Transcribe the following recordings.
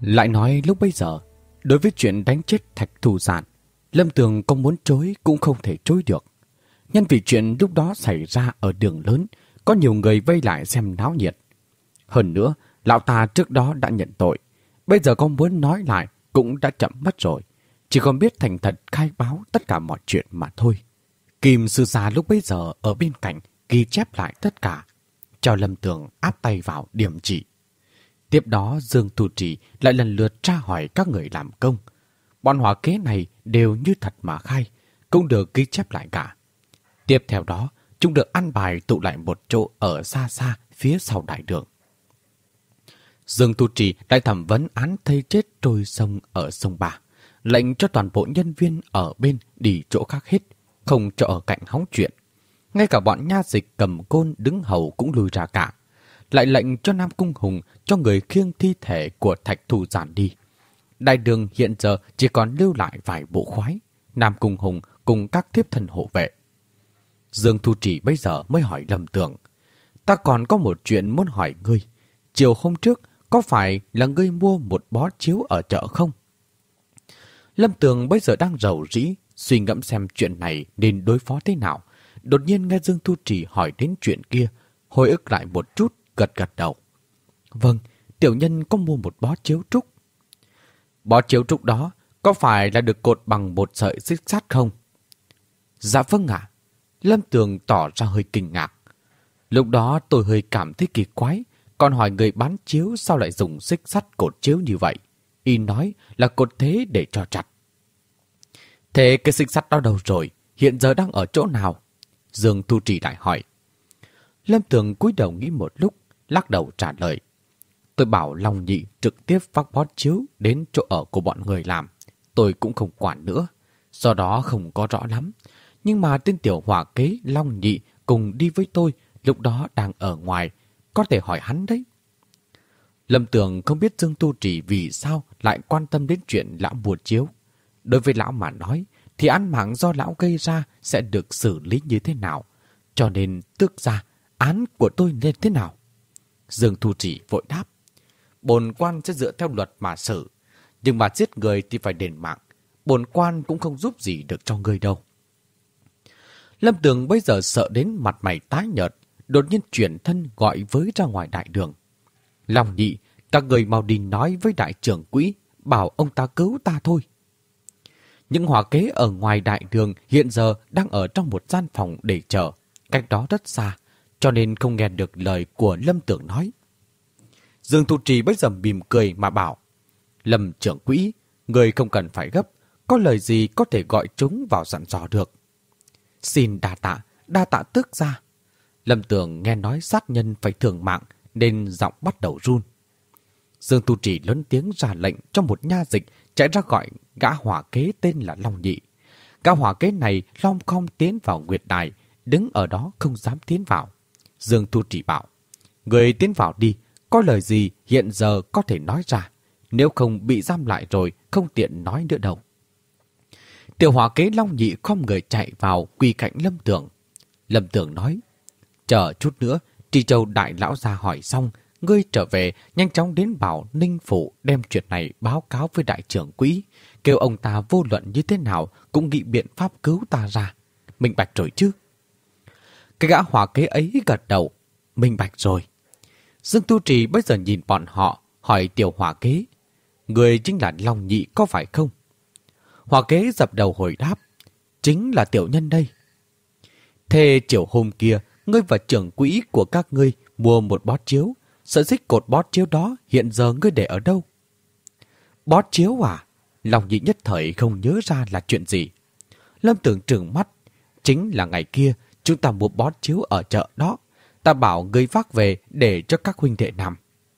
Lại nói lúc bấy giờ, đối với chuyện đánh chết Thạch Thù Giản, Lâm Tường có muốn chối cũng không thể chối được. Nhân vì chuyện lúc đó xảy ra ở đường lớn, có nhiều người vây lại xem náo nhiệt. Hơn nữa, lão ta trước đó đã nhận tội. Bây giờ có muốn nói lại cũng đã chậm mất rồi. Chỉ còn biết thành thật khai báo tất cả mọi chuyện mà thôi. Kim sư gia lúc bấy giờ ở bên cạnh ghi chép lại tất cả, cho Lâm Tường áp tay vào điểm chỉ. Tiếp đó Dương Tu Trì lại lần lượt tra hỏi các người làm công. Bọn hỏa kế này đều như thật mà khai, cũng được ghi chép lại cả. Tiếp theo đó, chúng được ăn bài tụ lại một chỗ ở xa xa phía sau đại đường. Dương Tu Trì lại thẩm vấn án thây chết trôi sông ở sông Ba, lệnh cho toàn bộ nhân viên ở bên đi chỗ khác hết, không cho ở cạnh hóng chuyện. Ngay cả bọn nha dịch cầm côn đứng hầu cũng lùi ra cả. Lại lệnh cho Nam Cung Hùng cho người khiêng thi thể của Thạch Thù Giản đi. Đại đường hiện giờ chỉ còn lưu lại vài bộ khoái, Nam Cung Hùng cùng các thiếp thân hộ vệ. Dương Thu Trì bây giờ mới hỏi Lâm Tường: ta còn có một chuyện muốn hỏi ngươi. Chiều hôm trước, có phải là ngươi mua một bó chiếu ở chợ không? Lâm Tường bây giờ đang rầu rĩ, suy ngẫm xem chuyện này nên đối phó thế nào. Đột nhiên nghe Dương Thu Trì hỏi đến chuyện kia, hồi ức lại một chút, gật gật đầu. Vâng, tiểu nhân có mua một bó chiếu trúc. Bó chiếu trúc đó có phải là được cột bằng một sợi xích sắt không? Dạ vâng ạ. Lâm Tường tỏ ra hơi kinh ngạc. Lúc đó tôi hơi cảm thấy kỳ quái, còn hỏi người bán chiếu sao lại dùng xích sắt cột chiếu như vậy. Y nói là cột thế để cho chặt. Thế cái xích sắt đó đâu rồi? Hiện giờ đang ở chỗ nào? Dương Thu Trì lại hỏi. Lâm Tường cúi đầu nghĩ một lúc, lắc đầu trả lời. Tôi bảo Long Nhị trực tiếp vác bó chiếu đến chỗ ở của bọn người làm. Tôi cũng không quản nữa, do đó không có rõ lắm. Nhưng mà tên tiểu hỏa kế Long Nhị cùng đi với tôi lúc đó đang ở ngoài, có thể hỏi hắn đấy. Lâm Tường không biết Dương Tu Trì vì sao lại quan tâm đến chuyện lão mua chiếu. Đối với lão mà nói, thì án mạng do lão gây ra sẽ được xử lý như thế nào. Cho nên tước ra, án của tôi nên thế nào? Dương Tu Trì vội đáp. Bổn quan sẽ dựa theo luật mà xử. Nhưng mà giết người thì phải đền mạng. Bổn quan cũng không giúp gì được cho ngươi đâu. Lâm Tường bây giờ sợ đến mặt mày tái nhợt, đột nhiên chuyển thân gọi với ra ngoài đại đường. Long Nhị, các người mau đi nói với đại trưởng quỹ, bảo ông ta cứu ta thôi. Những hỏa kế ở ngoài đại đường hiện giờ đang ở trong một gian phòng để chờ, cách đó rất xa, cho nên không nghe được lời của Lâm Tường nói. Dương Thu Trì bây giờ mỉm cười mà bảo, Lâm trưởng quỹ, người không cần phải gấp, có lời gì có thể gọi chúng vào dặn dò được. Xin đa tạ tước ra. Lâm Tường nghe nói sát nhân phải thường mạng, nên giọng bắt đầu run. Dương Tu Trì lớn tiếng ra lệnh cho một nha dịch chạy ra gọi gã hỏa kế tên là Long Nhị. Gã hỏa kế này lom khom tiến vào nguyệt đài, đứng ở đó không dám tiến vào. Dương Tu Trì bảo, người tiến vào đi, có lời gì hiện giờ có thể nói ra, nếu không bị giam lại rồi không tiện nói nữa đâu. Tiểu hỏa kế Long Nhị không người chạy vào quỳ cạnh Lâm Tường. Lâm Tường nói, chờ chút nữa, Tri Châu đại lão gia hỏi xong, ngươi trở về nhanh chóng đến bảo Ninh Phủ đem chuyện này báo cáo với đại trưởng quỹ, kêu ông ta vô luận như thế nào cũng nghĩ biện pháp cứu ta ra. Minh bạch rồi chứ? Cái gã hỏa kế ấy gật đầu, minh bạch rồi. Dương Tu Trì bây giờ nhìn bọn họ, hỏi tiểu hỏa kế, người chính là Long Nhị có phải không? Hỏa kế dập đầu hồi đáp, chính là tiểu nhân đây. Thế chiều hôm kia, ngươi và trưởng quỹ của các ngươi mua một bó chiếu, sợi xích cột bó chiếu đó hiện giờ ngươi để ở đâu? Bó chiếu à? Long Nhị nhất thời không nhớ ra là chuyện gì. Lâm Tường trừng mắt, chính là ngày kia chúng ta mua bó chiếu ở chợ đó. Ta bảo ngươi vác về để cho các huynh đệ nằm.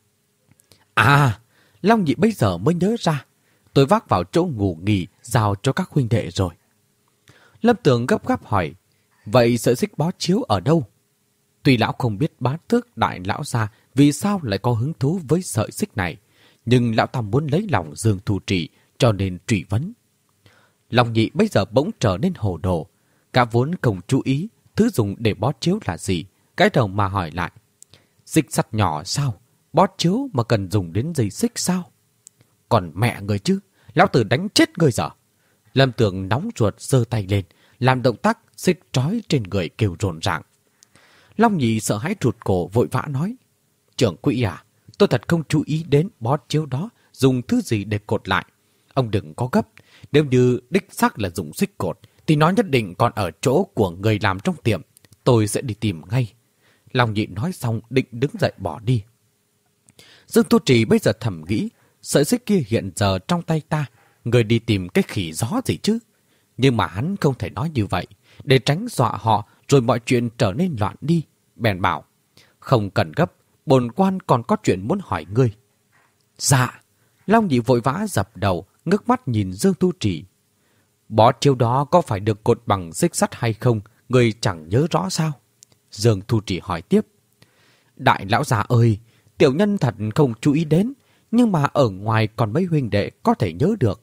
À, Long Nhị bây giờ mới nhớ ra. Tôi vác vào chỗ ngủ nghỉ giao cho các huynh đệ rồi. Lâm Tường gấp gáp hỏi, vậy sợi xích bó chiếu ở đâu? Tuy lão không biết Bá Tước đại lão gia vì sao lại có hứng thú với sợi xích này, nhưng lão ta muốn lấy lòng Dương Thu Trì cho nên truy vấn. Long Nhị bây giờ bỗng trở nên hồ đồ, cả vốn không chú ý thứ dùng để bó chiếu là gì, cái đầu mà hỏi lại. Xích sắt nhỏ sao? Bó chiếu mà cần dùng đến dây xích sao? Còn mẹ người chứ, lão tử đánh chết người giờ. Lâm Tường nóng ruột giơ tay lên, làm động tác xích trói trên người kêu rồn ràng. Long Nhị sợ hãi rụt cổ vội vã nói, trưởng quỹ à, tôi thật không chú ý đến bó chiếu đó dùng thứ gì để cột lại. Ông đừng có gấp, nếu như đích xác là dùng xích cột, thì nó nhất định còn ở chỗ của người làm trong tiệm. Tôi sẽ đi tìm ngay. Long Nhị nói xong định đứng dậy bỏ đi. Dương Tu Trì bây giờ thầm nghĩ, sợi xích kia hiện giờ trong tay ta, người đi tìm cái khỉ gió gì chứ. Nhưng mà hắn không thể nói như vậy, để tránh dọa họ rồi mọi chuyện trở nên loạn đi. Bèn bảo, không cần gấp, bổn quan còn có chuyện muốn hỏi ngươi. Dạ. Long Nhị vội vã dập đầu, ngước mắt nhìn Dương Tu Trì. Bó chiếu đó có phải được cột bằng xích sắt hay không, ngươi chẳng nhớ rõ sao? Dương Tu Trì hỏi tiếp. Đại lão già ơi, tiểu nhân thật không chú ý đến, nhưng mà ở ngoài còn mấy huynh đệ có thể nhớ được.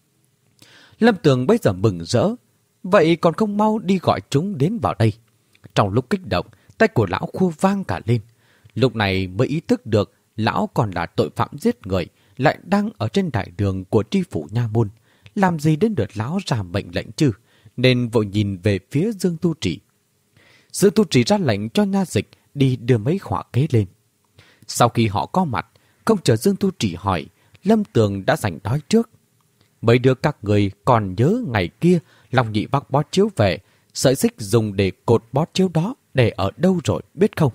Lâm Tường bây giờ mừng rỡ, vậy còn không mau đi gọi chúng đến vào đây. Trong lúc kích động, tay của lão khua vang cả lên. Lúc này mới ý thức được lão còn là tội phạm giết người, lại đang ở trên đại đường của tri phủ nha môn. Làm gì đến lượt lão ra mệnh lệnh chứ, nên vội nhìn về phía Dương Tu Trì. Dương Tu Trì ra lệnh cho nha dịch đi đưa mấy hỏa kế lên. Sau khi họ có mặt, không chờ Dương Tu Trì hỏi, Lâm Tường đã giành đói trước. Mấy đứa các người còn nhớ ngày kia Long Nhị vác bó chiếu về, sợi xích dùng để cột bó chiếu đó để ở đâu rồi biết không?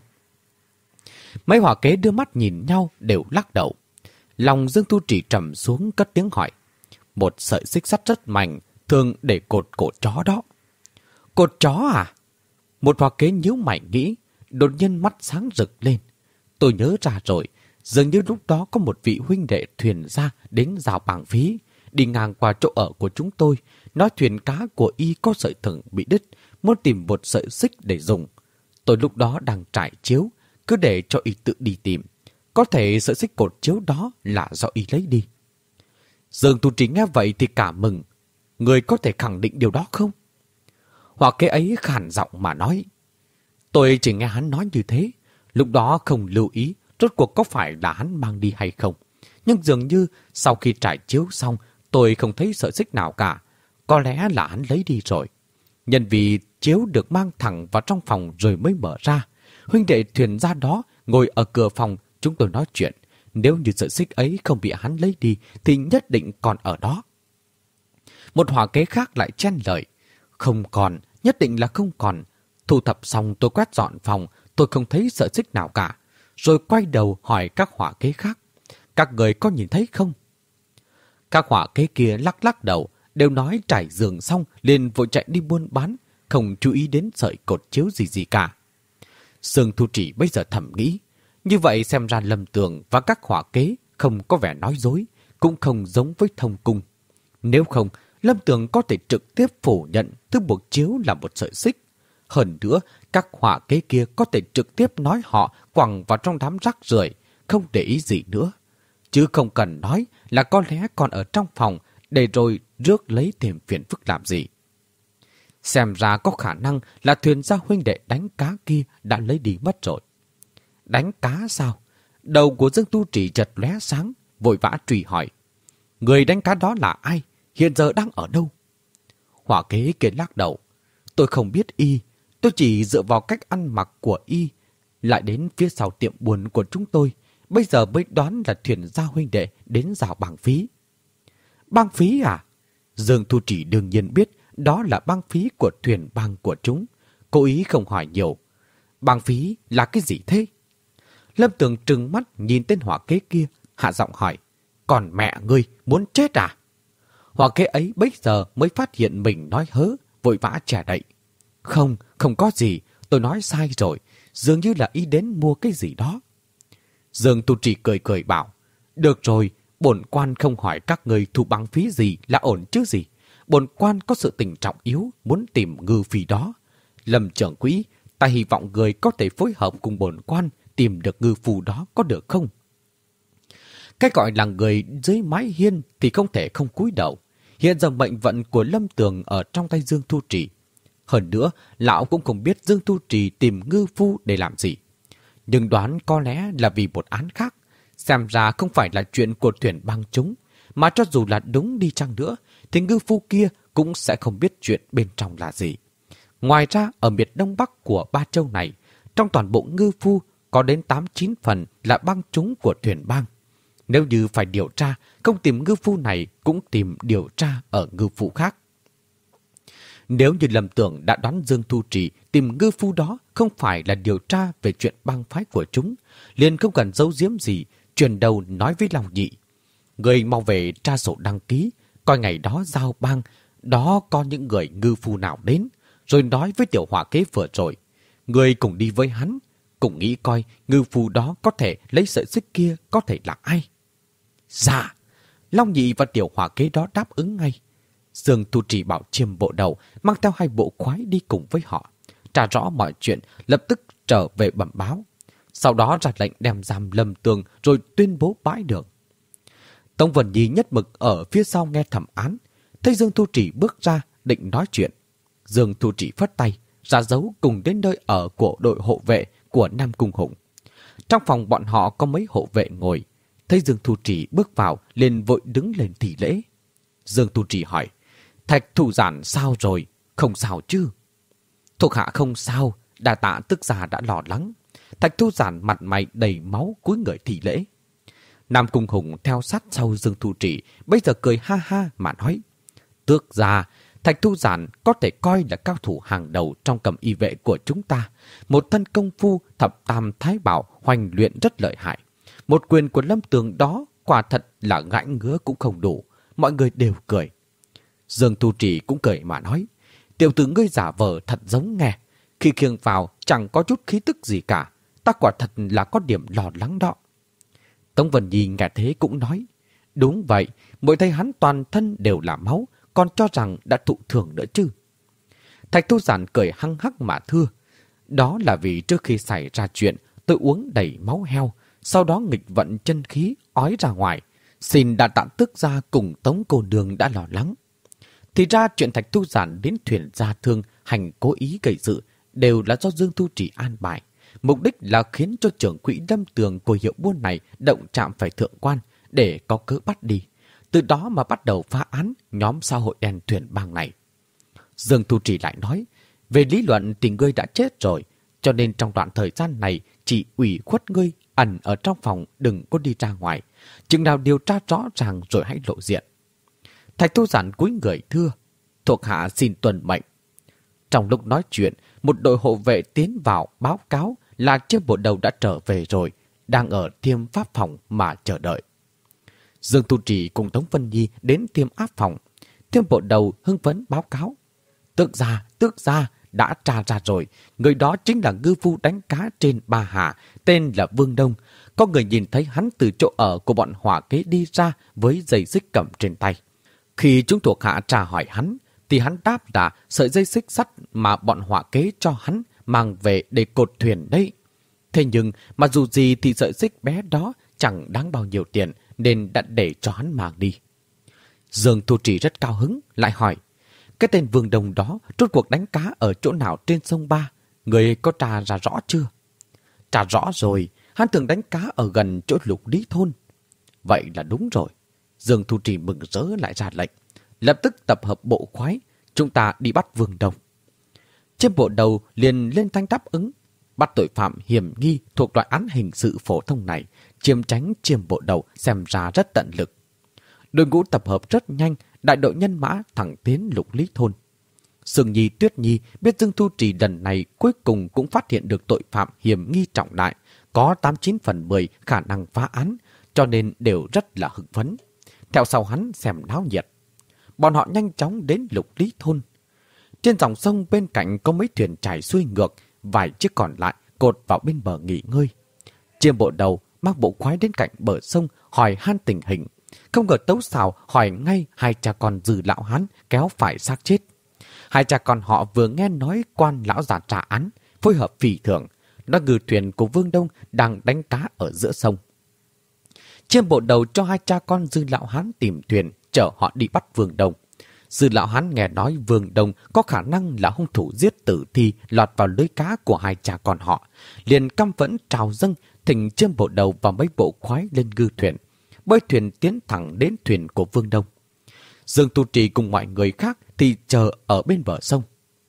Mấy hỏa kế đưa mắt nhìn nhau đều lắc đầu. Lòng Dương Tu Trì trầm xuống cất tiếng hỏi. Một sợi xích sắt rất mạnh, thường để cột cổ chó đó. Cột chó à? Một hỏa kế nhíu mày nghĩ, đột nhiên mắt sáng rực lên. Tôi nhớ ra rồi, dường như lúc đó có một vị huynh đệ thuyền ra đến rào Bàng Phí, đi ngang qua chỗ ở của chúng tôi, nói thuyền cá của y có sợi thừng bị đứt, muốn tìm một sợi xích để dùng. Tôi lúc đó đang trải chiếu, cứ để cho y tự đi tìm. Có thể sợi xích cột chiếu đó là do y lấy đi. Dương Tu Trì nghe vậy thì cả mừng. Người có thể khẳng định điều đó không? Hoặc cái ấy khàn giọng mà nói. Tôi chỉ nghe hắn nói như thế. Lúc đó không lưu ý rốt cuộc có phải là hắn mang đi hay không. Nhưng dường như sau khi trải chiếu xong, tôi không thấy sợi xích nào cả. Có lẽ là hắn lấy đi rồi. Nhân vì chiếu được mang thẳng vào trong phòng rồi mới mở ra. Huynh đệ thuyền ra đó ngồi ở cửa phòng, chúng tôi nói chuyện. Nếu như sợi xích ấy không bị hắn lấy đi thì nhất định còn ở đó. Một hỏa kế khác lại chen lời. Không còn, nhất định là không còn. Thu thập xong tôi quét dọn phòng, tôi không thấy sợi xích nào cả. Rồi quay đầu hỏi các hỏa kế khác. Các người có nhìn thấy không? Các hỏa kế kia lắc lắc đầu, đều nói trải giường xong liền vội chạy đi buôn bán, không chú ý đến sợi cột chiếu gì cả. Dương Tu Trì bây giờ thầm nghĩ, như vậy xem ra Lâm Tường và các hỏa kế không có vẻ nói dối, cũng không giống với Thông Cung. Nếu không, Lâm Tường có thể trực tiếp phủ nhận thứ buộc chiếu là một sợi xích. Hơn nữa, các hỏa kế kia có thể trực tiếp nói họ quẳng vào trong đám rác rưởi, không để ý gì nữa. Chứ không cần nói là có lẽ còn ở trong phòng để rồi rước lấy thêm phiền phức làm gì. Xem ra có khả năng là thuyền gia huynh đệ đánh cá kia đã lấy đi mất rồi. Đánh cá sao? Đầu của Dương Tu Trì chợt lóe sáng, vội vã truy hỏi. Người đánh cá đó là ai? Hiện giờ đang ở đâu? Hỏa kế kia lắc đầu. Tôi không biết y, tôi chỉ dựa vào cách ăn mặc của y, lại đến phía sau tiệm buôn của chúng tôi, bây giờ mới đoán là thuyền gia huynh đệ đến rào Bàng Phí. Bang phí à? Dương Tu Trì đương nhiên biết đó là bang phí của thuyền bang của chúng. Cố ý không hỏi nhiều. Bang phí là cái gì thế? Lâm Tường trừng mắt nhìn tên hỏa kế kia, hạ giọng hỏi. Còn mẹ ngươi muốn chết à? Hỏa kế ấy bấy giờ mới phát hiện mình nói hớ, vội vã trẻ đậy. Không, không có gì, tôi nói sai rồi. Dường như là ý đến mua cái gì đó. Dương Tu Trì cười cười bảo. Được rồi, bổn quan không hỏi các người thu băng phí gì là ổn chứ gì. Bổn quan có sự tình trọng yếu muốn tìm ngư phi đó. Lâm trưởng quỹ, ta hy vọng người có thể phối hợp cùng bổn quan tìm được ngư phù đó có được không? Cái gọi là người dưới mái hiên thì không thể không cúi đầu. Hiện giờ mệnh vận của Lâm Tường ở trong tay Dương Tu Trì. Hơn nữa, lão cũng không biết Dương Tu Trì tìm ngư phu để làm gì. Nhưng đoán có lẽ là vì một án khác. Xem ra không phải là chuyện của thuyền bang chúng. mà cho dù là đúng đi chăng nữa, thì ngư phu kia cũng sẽ không biết chuyện bên trong là gì. Ngoài ra, ở miệt đông bắc của Ba Châu này, trong toàn bộ ngư phu có đến 8-9 phần là bang chúng của thuyền bang. Nếu như phải điều tra, không tìm ngư phu này cũng tìm điều tra ở ngư phu khác. Nếu như Lâm Tường đã đoán Dương Thu Trì tìm ngư phu đó không phải là điều tra về chuyện bang phái của chúng, liền không cần giấu giếm gì, truyền đầu nói với Long Nhị. Người mau về tra sổ đăng ký, coi ngày đó giao bang, đó có những người ngư phu nào đến, rồi nói với tiểu hỏa kế vừa rồi. Người cùng đi với hắn, cùng nghĩ coi ngư phu đó có thể lấy sợi xích kia có thể là ai. Dạ, Long Nhị và tiểu hỏa kế đó đáp ứng ngay. Dương Thu Trì bảo Chiêm Bộ Đầu mang theo 2 bộ khoái đi cùng với họ, tra rõ mọi chuyện, lập tức trở về bẩm báo. Sau đó ra lệnh đem giam Lâm Tường rồi tuyên bố bãi đường. Tống Vân Nhi nhất mực ở phía sau nghe thẩm án, thấy Dương Thu Trì bước ra định nói chuyện. Dương Thu Trì phất tay, ra dấu cùng đến nơi ở của đội hộ vệ của Nam Cung Hùng. Trong phòng bọn họ có mấy hộ vệ ngồi, thấy Dương Thu Trì bước vào liền vội đứng lên thị lễ. Dương Thu Trì hỏi, Thạch thủ giản sao rồi, không sao chứ? Thuộc hạ không sao, đa tạ tức già đã lo lắng. Thạch Thu Giản mặt mày đầy máu cúi người thị lễ. Nam Cung Hùng theo sát sau Dương Thu Trì, bây giờ cười ha ha mà nói. Tước ra, Thạch Thu Giản có thể coi là cao thủ hàng đầu trong cầm y vệ của chúng ta. Một thân công phu thập tam thái bảo hoành luyện rất lợi hại. Một quyền của Lâm Tường đó quả thật là gãi ngứa cũng không đủ. Mọi người đều cười. Dương Thu Trì cũng cười mà nói. Tiểu tử ngươi giả vờ thật giống nghe. Khi khiêng vào chẳng có chút khí tức gì cả. Ta quả thật là có điểm lo lắng đó. Tống Vân Nhi nghe thế cũng nói. Đúng vậy, mỗi thấy hắn toàn thân đều là máu, còn cho rằng đã thụ thương nữa chứ. Thạch Thu Giản cười hăng hắc mà thưa. Đó là vì trước khi xảy ra chuyện, tôi uống đầy máu heo, sau đó nghịch vận chân khí, ói ra ngoài. Xin đã tạm tức ra cùng Tống cô nương đã lo lắng. Thì ra chuyện Thạch Thu Giản đến thuyền gia thương hành cố ý gây sự đều là do Dương Thu Trì an bài. Mục đích là khiến cho trưởng quỹ Lâm Tường của hiệu buôn này động chạm phải thượng quan để có cớ bắt đi. Từ đó mà bắt đầu phá án nhóm xã hội đen thuyền bang này. Dương Thu Trì lại nói, về lý luận thì ngươi đã chết rồi, cho nên trong đoạn thời gian này chỉ ủy khuất ngươi ẩn ở trong phòng, đừng có đi ra ngoài. Chừng nào điều tra rõ ràng rồi hãy lộ diện. Thạch Thu Giản cúi người thưa, thuộc hạ xin tuân mệnh. Trong lúc nói chuyện, một đội hộ vệ tiến vào báo cáo là Chiêm Bộ Đầu đã trở về rồi, đang ở Thiêm Pháp phòng mà chờ đợi. Dương Thu Trì cùng Tống Vân Nhi đến Thiêm Áp phòng. Thiêm Bộ Đầu hưng phấn báo cáo. Tước gia, đã tra ra rồi. Người đó chính là ngư phu đánh cá trên Ba Hà, tên là Vương Đông. Có người nhìn thấy hắn từ chỗ ở của bọn hỏa kế đi ra với dây xích cầm trên tay. Khi chúng thuộc hạ tra hỏi hắn, thì hắn đáp là sợi dây xích sắt mà bọn hỏa kế cho hắn mang về để cột thuyền đấy. Thế nhưng mà dù gì thì sợi xích bé đó chẳng đáng bao nhiêu tiền nên đã để cho hắn mang đi. Dương Thu Trì rất cao hứng, lại hỏi, cái tên Vương Đông đó rốt cuộc đánh cá ở chỗ nào trên sông Ba? Người có tra ra rõ chưa? Tra rõ rồi, hắn thường đánh cá ở gần chỗ Lục Lý Thôn. Vậy là đúng rồi. Dương Thu Trì mừng rỡ lại ra lệnh. Lập tức tập hợp bộ khoái, chúng ta đi bắt Vương Đông. Chiêm Bộ Đầu liền lên thanh đáp ứng. Bắt tội phạm hiểm nghi thuộc loại án hình sự phổ thông này, chiêm tránh Chiêm Bộ Đầu xem ra rất tận lực. Đội ngũ tập hợp rất nhanh, đại đội nhân mã thẳng tiến Lục Lý Thôn. Sương Nhi, Tuyết Nhi biết Dương Thu Trì lần này cuối cùng cũng phát hiện được tội phạm hiểm nghi trọng đại, có 89 phần 10 khả năng phá án, cho nên đều rất là hưng phấn. Theo sau hắn xem náo nhiệt. Bọn họ nhanh chóng đến Lục Lý Thôn. Trên dòng sông bên cạnh có mấy thuyền chảy xuôi ngược, vài chiếc còn lại cột vào bên bờ nghỉ ngơi. Chiêm Bộ Đầu mang bộ khoái đến cạnh bờ sông hỏi han tình hình. Không ngờ Tấu Xào hỏi ngay hai cha con Dư lão hán kéo phải xác chết. Hai cha con họ vừa nghe nói quan lão già trả án, phối hợp phi thường. Nó ngư thuyền của Vương Đông đang đánh cá ở giữa sông. Chiêm Bộ Đầu cho hai cha con Dư lão hán tìm thuyền chở họ đi bắt Vương Đông. Dư lão hán nghe nói Vương Đông có khả năng là hung thủ giết tử thi lọt vào lưới cá của hai cha con họ, liền căm phẫn trào dâng thỉnh Chiêm Bộ Đầu và mấy bộ khoái lên ngư thuyền. bơi thuyền tiến thẳng đến thuyền của Vương Đông. Dương Tu Trì cùng mọi người khác thì chờ ở bên bờ sông.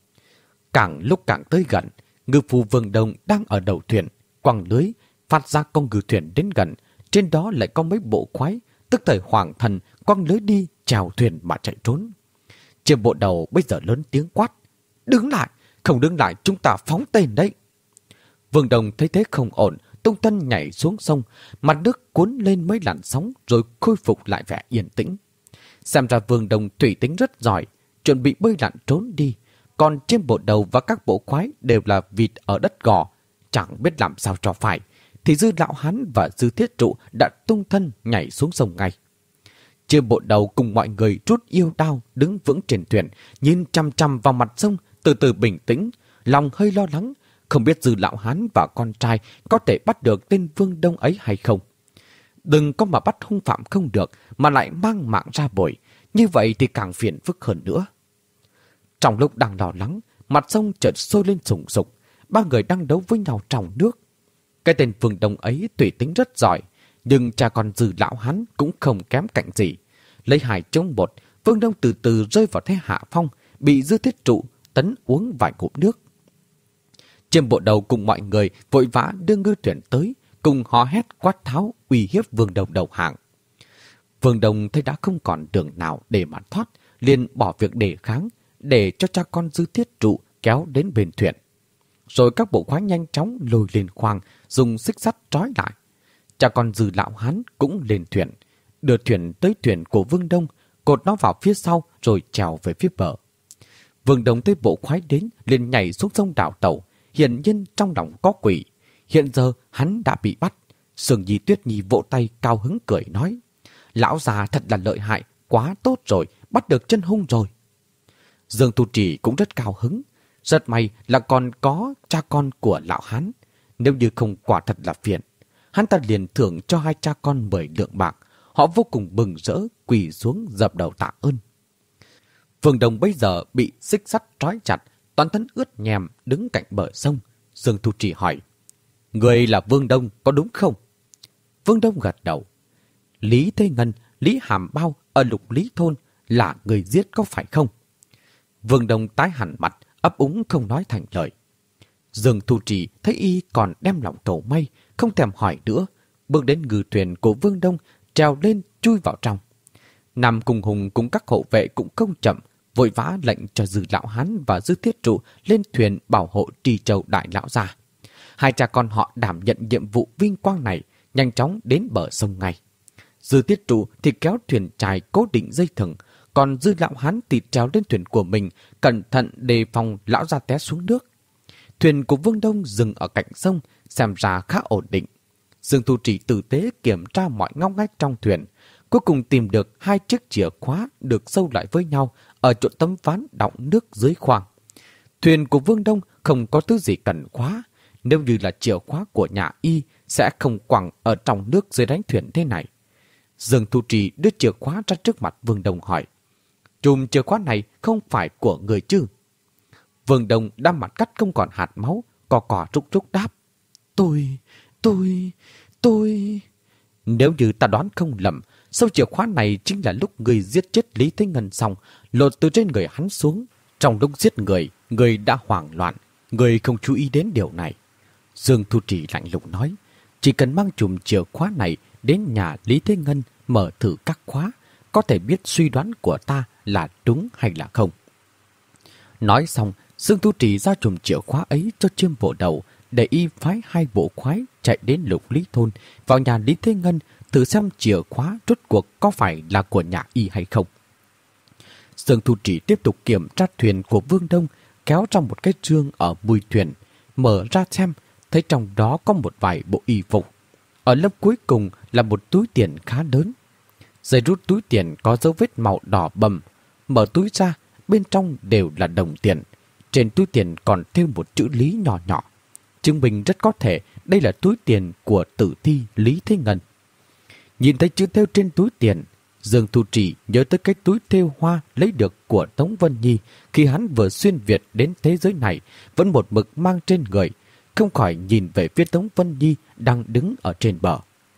Càng lúc càng tới gần, ngư phu Vương Đông đang ở đầu thuyền, quăng lưới, phát ra con ngư thuyền đến gần. Trên đó lại có mấy bộ khoái, tức thời hoàng thần, quăng lưới đi, chèo thuyền mà chạy trốn. Chiêm bộ đầu bây giờ lớn tiếng quát: "Đứng lại! Không đứng lại chúng ta phóng tên đấy!" Vương Đông thấy thế không ổn, tung thân nhảy xuống sông, mặt nước cuốn lên mấy làn sóng rồi khôi phục lại vẻ yên tĩnh. Xem ra Vương Đông thủy tính rất giỏi, chuẩn bị bơi lặn trốn đi. Còn Chiêm bộ đầu và các bộ khoái đều là vịt ở đất gò, chẳng biết làm sao cho phải, thì Dư Lão Hán và Dư Thiết Trụ đã tung thân nhảy xuống sông ngay. Chiêm bộ đầu cùng mọi người rút yêu đao đứng vững trên thuyền, nhìn chăm chăm vào mặt sông, từ từ bình tĩnh, lòng hơi lo lắng, không biết Dư Lão Hán và con trai có thể bắt được tên Vương Đông ấy hay không. Đừng có mà bắt hung phạm không được mà lại mang mạng ra bồi, như vậy thì càng phiền phức hơn nữa. Trong lúc đang lo lắng, mặt sông chợt sôi lên sùng sục, ba người đang đấu với nhau trong nước. Cái tên Vương Đông ấy tùy tính rất giỏi, nhưng cha con Dư Lão Hán cũng không kém cạnh gì. Lấy 2 chống 1, Vương Đông từ từ rơi vào thế hạ phong, bị Dư Thiết Trụ tấn uống vài ngụm nước. Chiêm bộ đầu cùng mọi người vội vã đưa ngư thuyền tới, cùng hò hét quát tháo uy hiếp Vương Đông đầu hàng. Vương Đông thấy đã không còn đường nào để mà thoát, liền bỏ việc đề kháng, để cho cha con Dư Thiết Trụ kéo đến bên thuyền. Rồi các bộ khoái nhanh chóng lôi lên khoang, dùng xích sắt trói lại. Cha con Dư Lão Hán cũng lên thuyền, đưa thuyền tới thuyền của Vương Đông, cột nó vào phía sau rồi trèo về phía bờ. Vương Đông thấy bộ khoái đến, liền nhảy xuống sông đảo tàu, hiển nhiên trong lòng có quỷ. Hiện giờ hắn đã bị bắt. Sương Nhi Tuyết Nhi vỗ tay cao hứng cười nói: "Lão già thật là lợi hại, quá tốt rồi, bắt được chân hung rồi." Dương Tu Trì cũng rất cao hứng. Rất may là còn có cha con của Lão Hán. Nếu như không quả thật là phiền, hắn ta liền thưởng cho 2 cha con 10 lượng bạc. Họ vô cùng mừng rỡ, quỳ xuống dập đầu tạ ơn. Vương Đông bây giờ bị xích sắt trói chặt, toàn thân ướt nhèm đứng cạnh bờ sông. Dương Tu Trì hỏi: "Người là Vương Đông có đúng không?" Vương Đông gật đầu. "Lý Thế Ngân, Lý Hàm Bao ở Lục Lý Thôn là người giết có phải không?" Vương Đông tái hẳn mặt, ấp úng không nói thành lời. Dương Tu Trì thấy y còn đem lòng cầu may, không thèm hỏi nữa, bước đến ngư thuyền của Vương Đông, trèo lên chui vào trong. Nam Cung Hùng cùng các hộ vệ cũng không chậm, vội vã lệnh cho Dư Lão Hán và Dư Thiết Trụ lên thuyền bảo hộ Trì Châu đại lão gia. 2 cha con họ đảm nhận nhiệm vụ vinh quang này, nhanh chóng đến bờ sông ngay. Dư Thiết Trụ thì kéo thuyền chài cố định dây thừng, còn Dư Lão Hán thì trèo lên thuyền của mình, cẩn thận đề phòng lão gia té xuống nước. Thuyền của Vương Đông dừng ở cạnh sông, xem ra khá ổn định. Dương Tu Trì tử tế kiểm tra mọi ngóc ngách trong thuyền, cuối cùng tìm được 2 chiếc chìa khóa được sâu lại với nhau ở chỗ tấm ván đọng nước dưới khoang. Thuyền của Vương Đông không có thứ gì cần khóa, nếu như là chìa khóa của nhà y sẽ không quẳng ở trong nước dưới đáy thuyền thế này. Dương Tu Trì đưa chìa khóa ra trước mặt Vương Đông hỏi: "Chùm chìa khóa này không phải của người chứ?" Vương Đông đăm mặt cắt không còn hạt máu, cò cò rúc rúc đáp: Tôi... Nếu như ta đoán không lầm, sâu chìa khóa này chính là lúc người giết chết Lý Thế Ngân xong, lột từ trên người hắn xuống. Trong lúc giết người đã hoảng loạn, người không chú ý đến điều này." Dương Thu Trì lạnh lùng nói: "Chỉ cần mang chùm chìa khóa này đến nhà Lý Thế Ngân mở thử các khóa, có thể biết suy đoán của ta là đúng hay là không." Nói xong, Dương Tu Trì giao chùm chìa khóa ấy cho Chiêm bộ đầu, để y phái 2 bộ khoái chạy đến Lục Lý Thôn, vào nhà Lý Thế Ngân thử xem chìa khóa rốt cuộc có phải là của nhà y hay không. Dương Tu Trì tiếp tục kiểm tra thuyền của Vương Đông, kéo ra một cái trương ở mui thuyền, mở ra xem, thấy trong đó có một vài bộ y phục. Ở lớp cuối cùng là một túi tiền khá lớn. Dây rút túi tiền có dấu vết màu đỏ bầm. Mở túi ra, bên trong đều là đồng tiền. Trên túi tiền còn thêu một chữ Lý nhỏ nhỏ, chứng minh rất có thể đây là túi tiền của tử thi Lý Thế Ngân. Nhìn thấy chữ thêu trên túi tiền, Dương Thu Trì nhớ tới cái túi thêu hoa lấy được của Tống Vân Nhi khi hắn vừa xuyên Việt đến thế giới này, vẫn một mực mang trên người, không khỏi nhìn về phía Tống Vân Nhi đang đứng ở trên bờ.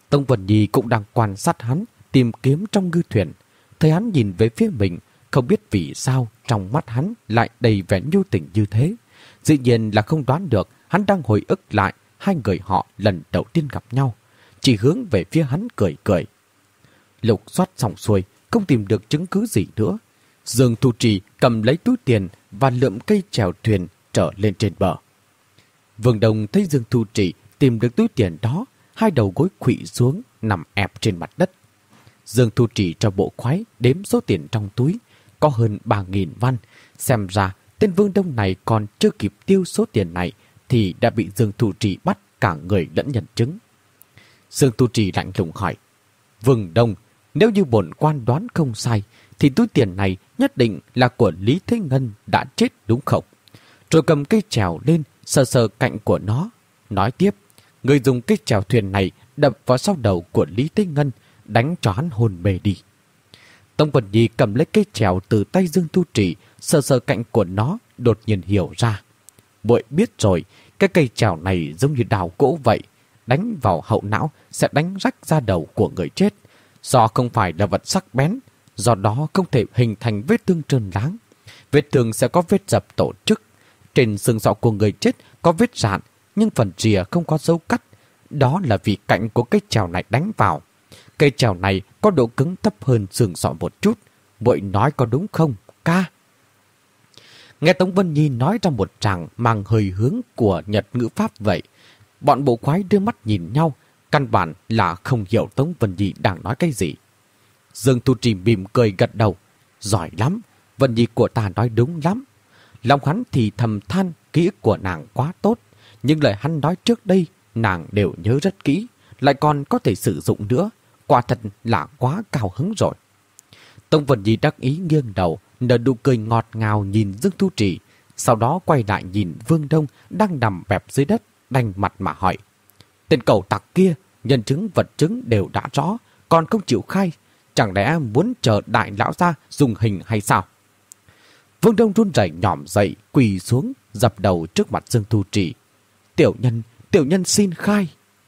Tông Vân Nhi cũng đang quan sát hắn, tìm kiếm trong ngư thuyền. Thấy hắn nhìn về phía mình, không biết vì sao trong mắt hắn lại đầy vẻ nhu tình như thế. Dĩ nhiên là không đoán được hắn đang hồi ức lại hai người họ lần đầu tiên gặp nhau. Chỉ hướng về phía hắn cười cười. Lục soát xong xuôi, không tìm được chứng cứ gì nữa. Dương Thu Trì cầm lấy túi tiền và lượm cây chèo thuyền trở lên trên bờ. Vương Đông thấy Dương Thu Trì tìm được túi tiền đó, hai đầu gối khuỵu xuống, nằm ẹp trên mặt đất. Dương Thu Trì cho bộ khoái đếm số tiền trong túi, có hơn 3.000 văn. Xem ra tên Vương Đông này còn chưa kịp tiêu số tiền này thì đã bị Dương Thu Trì bắt cả người lẫn nhân chứng. Dương Thu Trì lạnh lùng hỏi: Vương Đông, nếu như bổn quan đoán không sai thì túi tiền này nhất định là của Lý Thế Ngân đã chết đúng không? Rồi cầm cây chèo lên sờ sờ cạnh của nó, nói tiếp: người dùng cây chèo thuyền này đập vào sau đầu của Lý Thế Ngân, đánh cho hắn hồn mê đi. Tông Vân Nhi cầm lấy cây chèo từ tay Dương Thu Trì, sờ sờ cạnh của nó, đột nhiên hiểu ra. Muội biết rồi, cái cây chèo này giống như đào gỗ vậy, đánh vào hậu não sẽ đánh rách da đầu của người chết. Do không phải là vật sắc bén, do đó không thể hình thành vết thương trơn láng. Vết thương sẽ có vết dập tổ chức. Trên xương sọ của người chết có vết rạn, nhưng phần rìa không có dấu cắt. Đó là vì cạnh của cây chèo này đánh vào. Cây chèo này có độ cứng thấp hơn xương sọ một chút. Muội nói có đúng không, ca? Nghe Tống Vân Nhi nói ra một tràng mang hơi hướng của Nhật ngữ pháp vậy. Bọn bộ khoái đưa mắt nhìn nhau, căn bản là không hiểu Tống Vân Nhi đang nói cái gì. Dương Thu Trì mỉm cười gật đầu. Giỏi lắm, Vân Nhi của ta nói đúng lắm. Lòng hắn thì thầm than ký ức của nàng quá tốt, nhưng lời hắn nói trước đây nàng đều nhớ rất kỹ, lại còn có thể sử dụng nữa. Quả thật là quá cao hứng rồi. Tông Vân Nhi đắc ý nghiêng đầu, nở nụ cười ngọt ngào nhìn Dương Thu Trì, sau đó quay lại nhìn Vương Đông đang nằm bẹp dưới đất, đanh mặt mà hỏi: tên cẩu tặc kia, nhân chứng vật chứng đều đã rõ, còn không chịu khai, chẳng lẽ muốn chờ đại lão gia dùng hình hay sao? Vương Đông run rẩy nhỏm dậy, quỳ xuống, dập đầu trước mặt Dương Thu Trì. Tiểu nhân xin khai.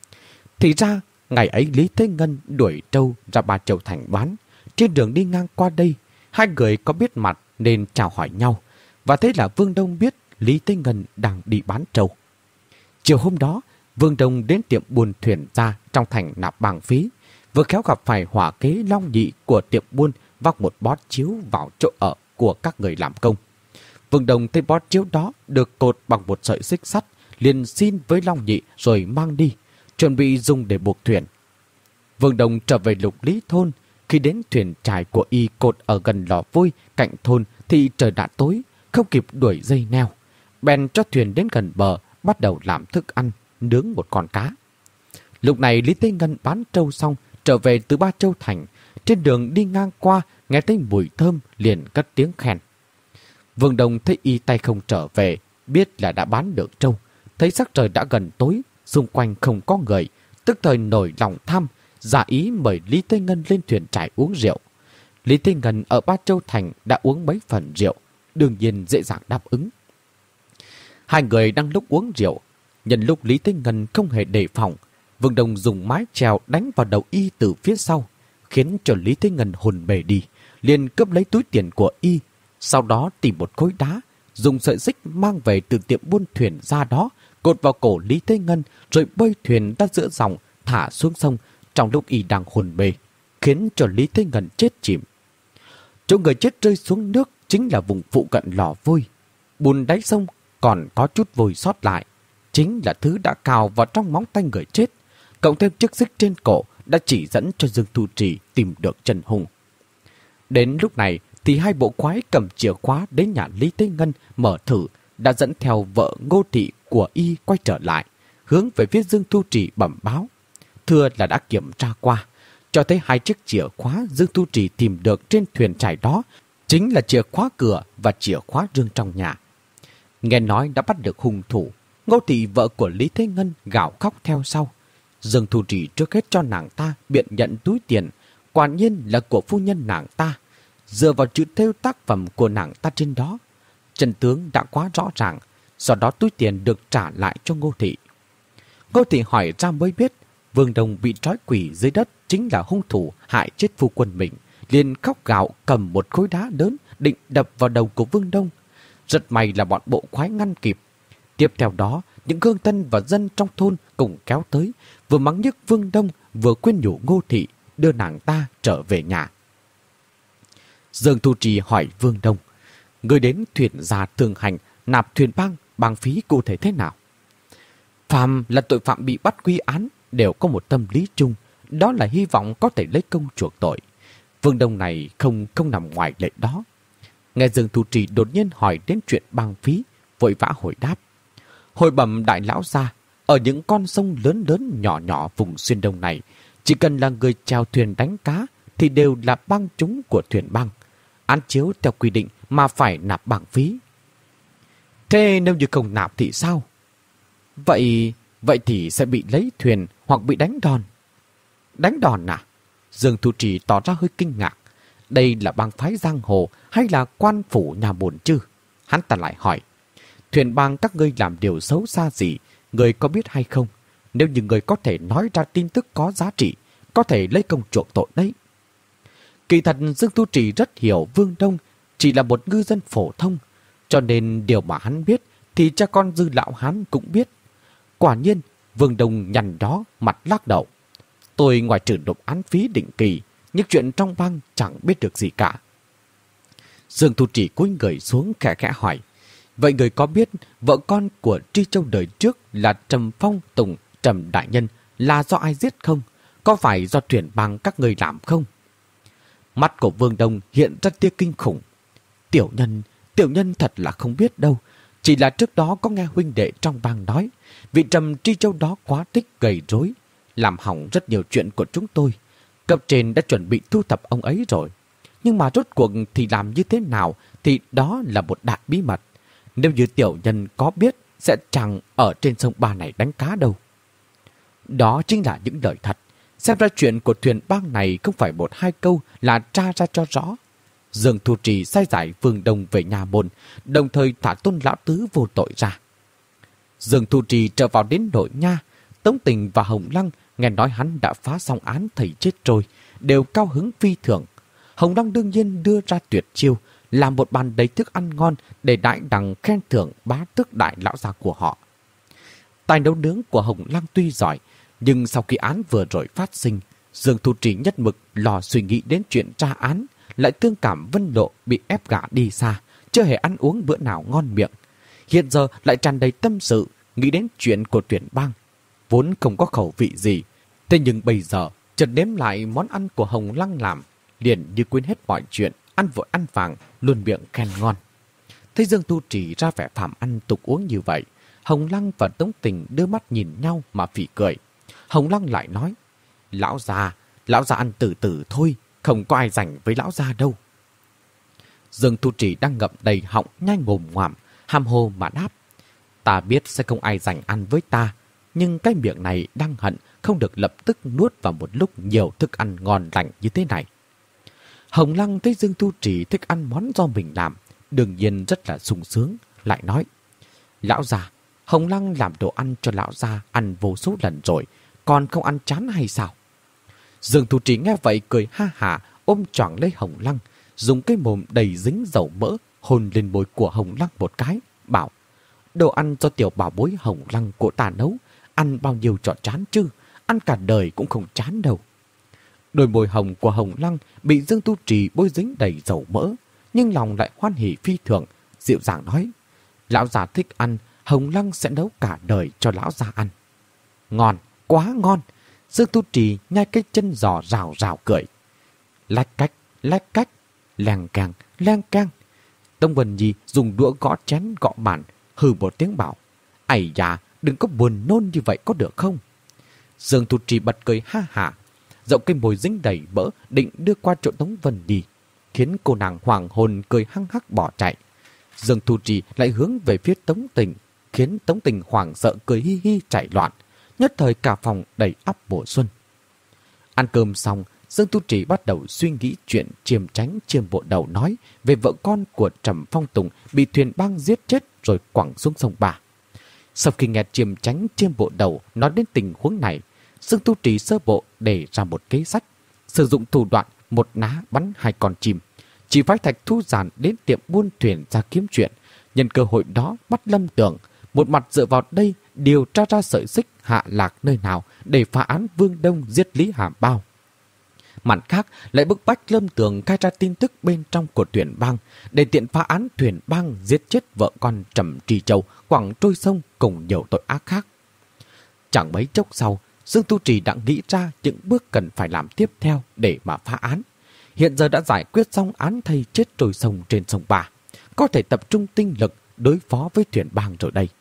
Thì ra ngày ấy Lý Thế Ngân đuổi trâu ra Ba Châu thành bán. Trên đường đi ngang qua đây, hai người có biết mặt nên chào hỏi nhau, và thế là Vương Đông biết Lý Thế Ngân đang đi bán trâu. Chiều hôm đó, Vương Đông đến tiệm buôn thuyền ra trong thành nạp bảng phí, vừa khéo gặp phải hỏa kế Long Nhị của tiệm buôn vác một bó chiếu vào chỗ ở của các người làm công. Vương Đông thấy bó chiếu đó được cột bằng một sợi xích sắt, liền xin với Long Nhị rồi mang đi, chuẩn bị dùng để buộc thuyền. Vương Đông trở về Lục Lý thôn. Khi đến thuyền trài của y cột ở gần lò vôi cạnh thôn thì trời đã tối, không kịp đuổi dây neo. Bèn cho thuyền đến gần bờ, bắt đầu làm thức ăn, nướng một con cá. Lúc này Lý Thế Ngân bán trâu xong, trở về từ Ba Châu thành. Trên đường đi ngang qua, nghe thấy mùi thơm, liền cất tiếng khen. Vương Đông thấy y tay không trở về, biết là đã bán được trâu. Thấy sắc trời đã gần tối, xung quanh không có người, tức thời nổi lòng tham, giả ý mời Lý Thế Ngân lên thuyền trải uống rượu. Lý Thế Ngân ở Ba Châu thành đã uống mấy phần rượu, đương nhiên dễ dàng đáp ứng. Hai người đang lúc uống rượu, nhân lúc Lý Thế Ngân không hề đề phòng, Vương Đông dùng mái chèo đánh vào đầu y từ phía sau, khiến cho Lý Thế Ngân hồn mê đi, liền cướp lấy túi tiền của y, sau đó tìm một khối đá, dùng sợi xích mang về từ tiệm buôn thuyền ra đó, cột vào cổ Lý Thế Ngân, rồi bơi thuyền ra giữa dòng, thả xuống sông trong lúc y đang hồn mê, khiến cho Lý Thế Ngân chết chìm. Chỗ người chết rơi xuống nước chính là vùng phụ cận lò vôi. Bùn đáy sông còn có chút vôi sót lại, chính là thứ đã cào vào trong móng tay người chết, cộng thêm chiếc xích trên cổ đã chỉ dẫn cho Dương Thu Trì tìm được Trần Hùng. Đến lúc này thì hai bộ khoái cầm chìa khóa đến nhà Lý Thế Ngân mở thử, đã dẫn theo vợ Ngô Thị của y quay trở lại, hướng về phía Dương Thu Trì bẩm báo. Thưa là đã kiểm tra qua, cho thấy hai chiếc chìa khóa Dương Thu Trì tìm được trên thuyền trải đó chính là chìa khóa cửa và chìa khóa rương trong nhà. Nghe nói đã bắt được hung thủ, Ngô Thị vợ của Lý Thế Ngân gào khóc theo sau. Dương Thu Trì trước hết cho nàng ta biện nhận túi tiền, quả nhiên là của phu nhân nàng ta. Dựa vào chữ thêu tác phẩm của nàng ta trên đó, chân tướng đã quá rõ ràng, do đó túi tiền được trả lại cho Ngô Thị. Ngô Thị hỏi ra mới biết, Vương Đông bị trói quỷ dưới đất chính là hung thủ hại chết phu quân mình, liền khóc gạo cầm một khối đá lớn định đập vào đầu của Vương Đông. Rất may là bọn bộ khoái ngăn kịp. Tiếp theo đó, những gương tân và dân trong thôn cùng kéo tới, vừa mắng nhức Vương Đông, vừa khuyên nhủ Ngô Thị đưa nàng ta trở về nhà. Dương Thu Trì hỏi Vương Đông, người đến thuyền gia thường hành nạp thuyền bang phí cụ thể thế nào? Phàm là tội phạm bị bắt quy án đều có một tâm lý chung, đó là hy vọng có thể lấy công chuộc tội. Vương Đông này không nằm ngoài lệ đó. Nghe Dương Thu Trì đột nhiên hỏi đến chuyện bang phí, vội vã hồi đáp. Hồi bẩm đại lão gia, ở những con sông lớn lớn nhỏ nhỏ vùng xuyên đông này, chỉ cần là người chèo thuyền đánh cá thì đều là bang chúng của thuyền bang. Án chiếu theo quy định mà phải nạp bang phí. Thế nếu như không nạp thì sao? Vậy thì sẽ bị lấy thuyền hoặc bị đánh đòn. Đánh đòn à? Dương Thu Trì tỏ ra hơi kinh ngạc. Đây là bang phái giang hồ hay là quan phủ nhà Bồn chứ? Hắn ta lại hỏi. Thuyền bang các ngươi làm điều xấu xa gì, người có biết hay không? Nếu như người có thể nói ra tin tức có giá trị, có thể lấy công chuộc tội đấy. Kỳ thật Dương Thu Trì rất hiểu Vương Đông chỉ là một ngư dân phổ thông, cho nên điều mà hắn biết thì cha con Dư lão hắn cũng biết. Quả nhiên, Vương Đông nhằn đó mặt lắc đầu. Tôi ngoài trừ nộp án phí định kỳ, nhưng chuyện trong bang chẳng biết được gì cả. Dương Thu Trì cúi người xuống khẽ khẽ hỏi. Vậy người có biết vợ con của Tri Châu đời trước là Trầm Phong Tùng, Trầm Đại Nhân là do ai giết không? Có phải do thuyền bang các người làm không? Mắt của Vương Đông hiện ra tia kinh khủng. Tiểu nhân thật là không biết đâu. Chỉ là trước đó có nghe huynh đệ trong bang nói, vị Trầm Tri Châu đó quá thích gây rối, làm hỏng rất nhiều chuyện của chúng tôi. Cấp trên đã chuẩn bị thu thập ông ấy rồi. Nhưng mà rốt cuộc thì làm như thế nào thì đó là một đại bí mật. Nếu như tiểu nhân có biết sẽ chẳng ở trên sông Ba này đánh cá đâu. Đó chính là những lời thật. Xem ra chuyện của thuyền bang này không phải một hai câu là tra ra cho rõ. Dương Thu Trì sai giải Vương Đông về nhà Môn, đồng thời thả Tôn lão tứ vô tội ra. Dương Thu Trì trở vào đến nội nha. Tống Tình và Hồng Lăng nghe nói hắn đã phá xong án thầy chết rồi, đều cao hứng phi thường. Hồng Lăng đương nhiên đưa ra tuyệt chiêu, làm một bàn đầy thức ăn ngon để đại đẳng khen thưởng bá tước đại lão gia của họ. Tài nấu nướng của Hồng Lăng tuy giỏi, nhưng sau khi án vừa rồi phát sinh, Dương Thu Trì nhất mực lò suy nghĩ đến chuyện tra án, lại thương cảm Vân Lộ bị ép gả đi xa, chưa hề ăn uống bữa nào ngon miệng. Hiện giờ lại tràn đầy tâm sự, nghĩ đến chuyện của tuyển bang. Vốn không có khẩu vị gì, thế nhưng bây giờ chợt nếm lại món ăn của Hồng Lăng làm, liền như quên hết mọi chuyện, ăn vội ăn vàng, luôn miệng khen ngon. Thấy Dương Thu Trì ra vẻ phàm ăn tục uống như vậy, Hồng Lăng và Tống Tình đưa mắt nhìn nhau mà phỉ cười. Hồng Lăng lại nói, lão già ăn từ từ thôi, không có ai rảnh với lão già đâu. Dương Thu Trì đang ngậm đầy họng nhai ngồm ngoàm, ham hồ mà đáp, ta biết sẽ không ai rảnh ăn với ta, nhưng cái miệng này đang hận không được lập tức nuốt vào một lúc nhiều thức ăn ngon lành như thế này. Hồng Lăng thấy Dương Thu Trì thích ăn món do mình làm, đương nhiên rất là sung sướng, lại nói, lão già, Hồng Lăng làm đồ ăn cho lão già ăn vô số lần rồi, còn không ăn chán hay sao? Dương Thu Trì nghe vậy cười ha hả, ôm choàng lấy Hồng Lăng, dùng cái mồm đầy dính dầu mỡ hôn lên môi của Hồng Lăng một cái, bảo, đồ ăn do tiểu bảo bối Hồng Lăng của ta nấu, ăn bao nhiêu cho chán chứ, ăn cả đời cũng không chán đâu. Đôi môi hồng của Hồng Lăng bị Dương Tu Trì bôi dính đầy dầu mỡ, nhưng lòng lại hoan hỉ phi thường, dịu dàng nói, lão già thích ăn, Hồng Lăng sẽ nấu cả đời cho lão già ăn. Ngon, quá ngon. Dương Tu Trì nhai cái chân giò rào rào cười. Lách cách, leng keng. Tông Vân Nhi dùng đũa gõ chén gõ bàn, hừ một tiếng bảo, ây da, đừng có buồn nôn như vậy có được không? Dương Tu Trì bật cười ha hả, dậu cái môi dính đầy mỡ định đưa qua chỗ Tống Vân Nhi, khiến cô nàng hoàng hồn cười hăng hắc bỏ chạy. Dương Tu Trì lại hướng về phía Tống Tình, khiến Tống Tình hoảng sợ cười hi hi chạy loạn, nhất thời cả phòng đầy ắp mùa xuân. Ăn cơm xong, Dương Tu Trì bắt đầu suy nghĩ chuyện Chiêm Tránh Chiêm Bộ Đầu nói về vợ con của Trầm Phong Tùng bị thuyền bang giết chết rồi quẳng xuống sông Ba. Sau khi nghe Chiêm Tránh Chiêm Bộ Đầu nói đến tình huống này, Dương Tu Trì sơ bộ đề ra một kế sách, sử dụng thủ đoạn một ná bắn 2 con chim, chỉ phái Thạch Thu Giản đến tiệm buôn thuyền ra kiếm chuyện, nhân cơ hội đó bắt Lâm Tường, một mặt dựa vào đây điều tra ra sợi xích hạ lạc nơi nào để phá án Vương Đông giết Lý Hà Bao. Mặt khác lại bức bách Lâm Tường khai ra tin tức bên trong của Thuyền Bang để tiện phá án Thuyền Bang giết chết vợ con Trầm Trì Châu, quẳng trôi sông cùng nhiều tội ác khác. Chẳng mấy chốc sau, Dương Tu Trì đã nghĩ ra những bước cần phải làm tiếp theo để mà phá án. Hiện giờ đã giải quyết xong án thây chết trôi sông trên sông Ba, có thể tập trung tinh lực đối phó với Thuyền Bang rồi đây.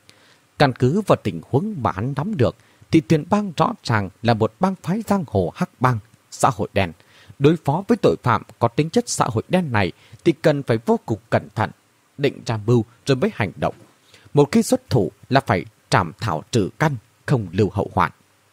Căn cứ vào tình huống mà hắn nắm được thì Thuyền Bang rõ ràng là một bang phái giang hồ hắc bang, xã hội đen. Đối phó với tội phạm có tính chất xã hội đen này thì cần phải vô cùng cẩn thận, định ra mưu rồi mới hành động. Một khi xuất thủ là phải trảm thảo trừ căn, không lưu hậu hoạn.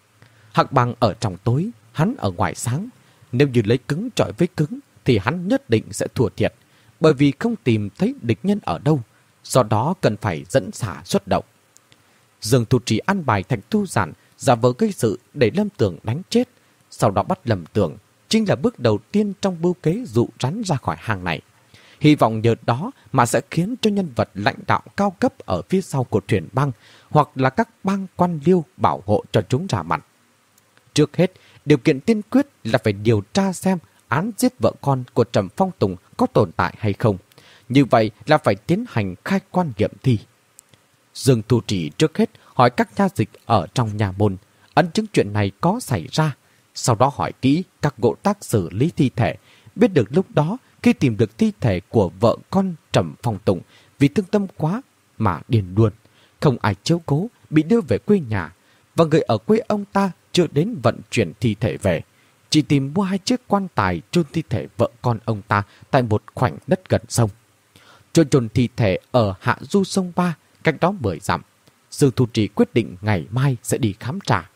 Hắc bang ở trong tối, hắn ở ngoài sáng. Nếu như lấy cứng chọi với cứng thì hắn nhất định sẽ thua thiệt, bởi vì không tìm thấy địch nhân ở đâu, do đó cần phải dẫn xả xuất động. Dương Tu Trì an bài Thạch Thu Giản giả vờ gây sự để Lâm Tường đánh chết, sau đó bắt Lâm Tường, chính là bước đầu tiên trong mưu kế dụ rắn ra khỏi hang này. Hy vọng nhờ đó mà sẽ khiến cho nhân vật lãnh đạo cao cấp ở phía sau của Thuyền Bang hoặc là các bang quan liêu bảo hộ cho chúng ra mặt. Trước hết, điều kiện tiên quyết là phải điều tra xem án giết vợ con của Trầm Phong Tùng có tồn tại hay không. Như vậy là phải tiến hành khai quan nghiệm thi. Dương Tu Trì trước hết hỏi các nha dịch ở trong nhà môn ấn chứng chuyện này có xảy ra, sau đó hỏi kỹ các ngộ tác xử lý thi thể, biết được lúc đó khi tìm được thi thể của vợ con Trầm Phong Tùng vì thương tâm quá mà điên luôn, không ai chiếu cố, bị đưa về quê nhà, và người ở quê ông ta chưa đến vận chuyển thi thể về, chỉ tìm mua 2 chiếc quan tài chôn thi thể vợ con ông ta tại một khoảnh đất gần sông. Chỗ chôn thi thể ở hạ du sông Ba, cách đó 10 dặm. Dương Tu Trì quyết định ngày mai sẽ đi khám tra.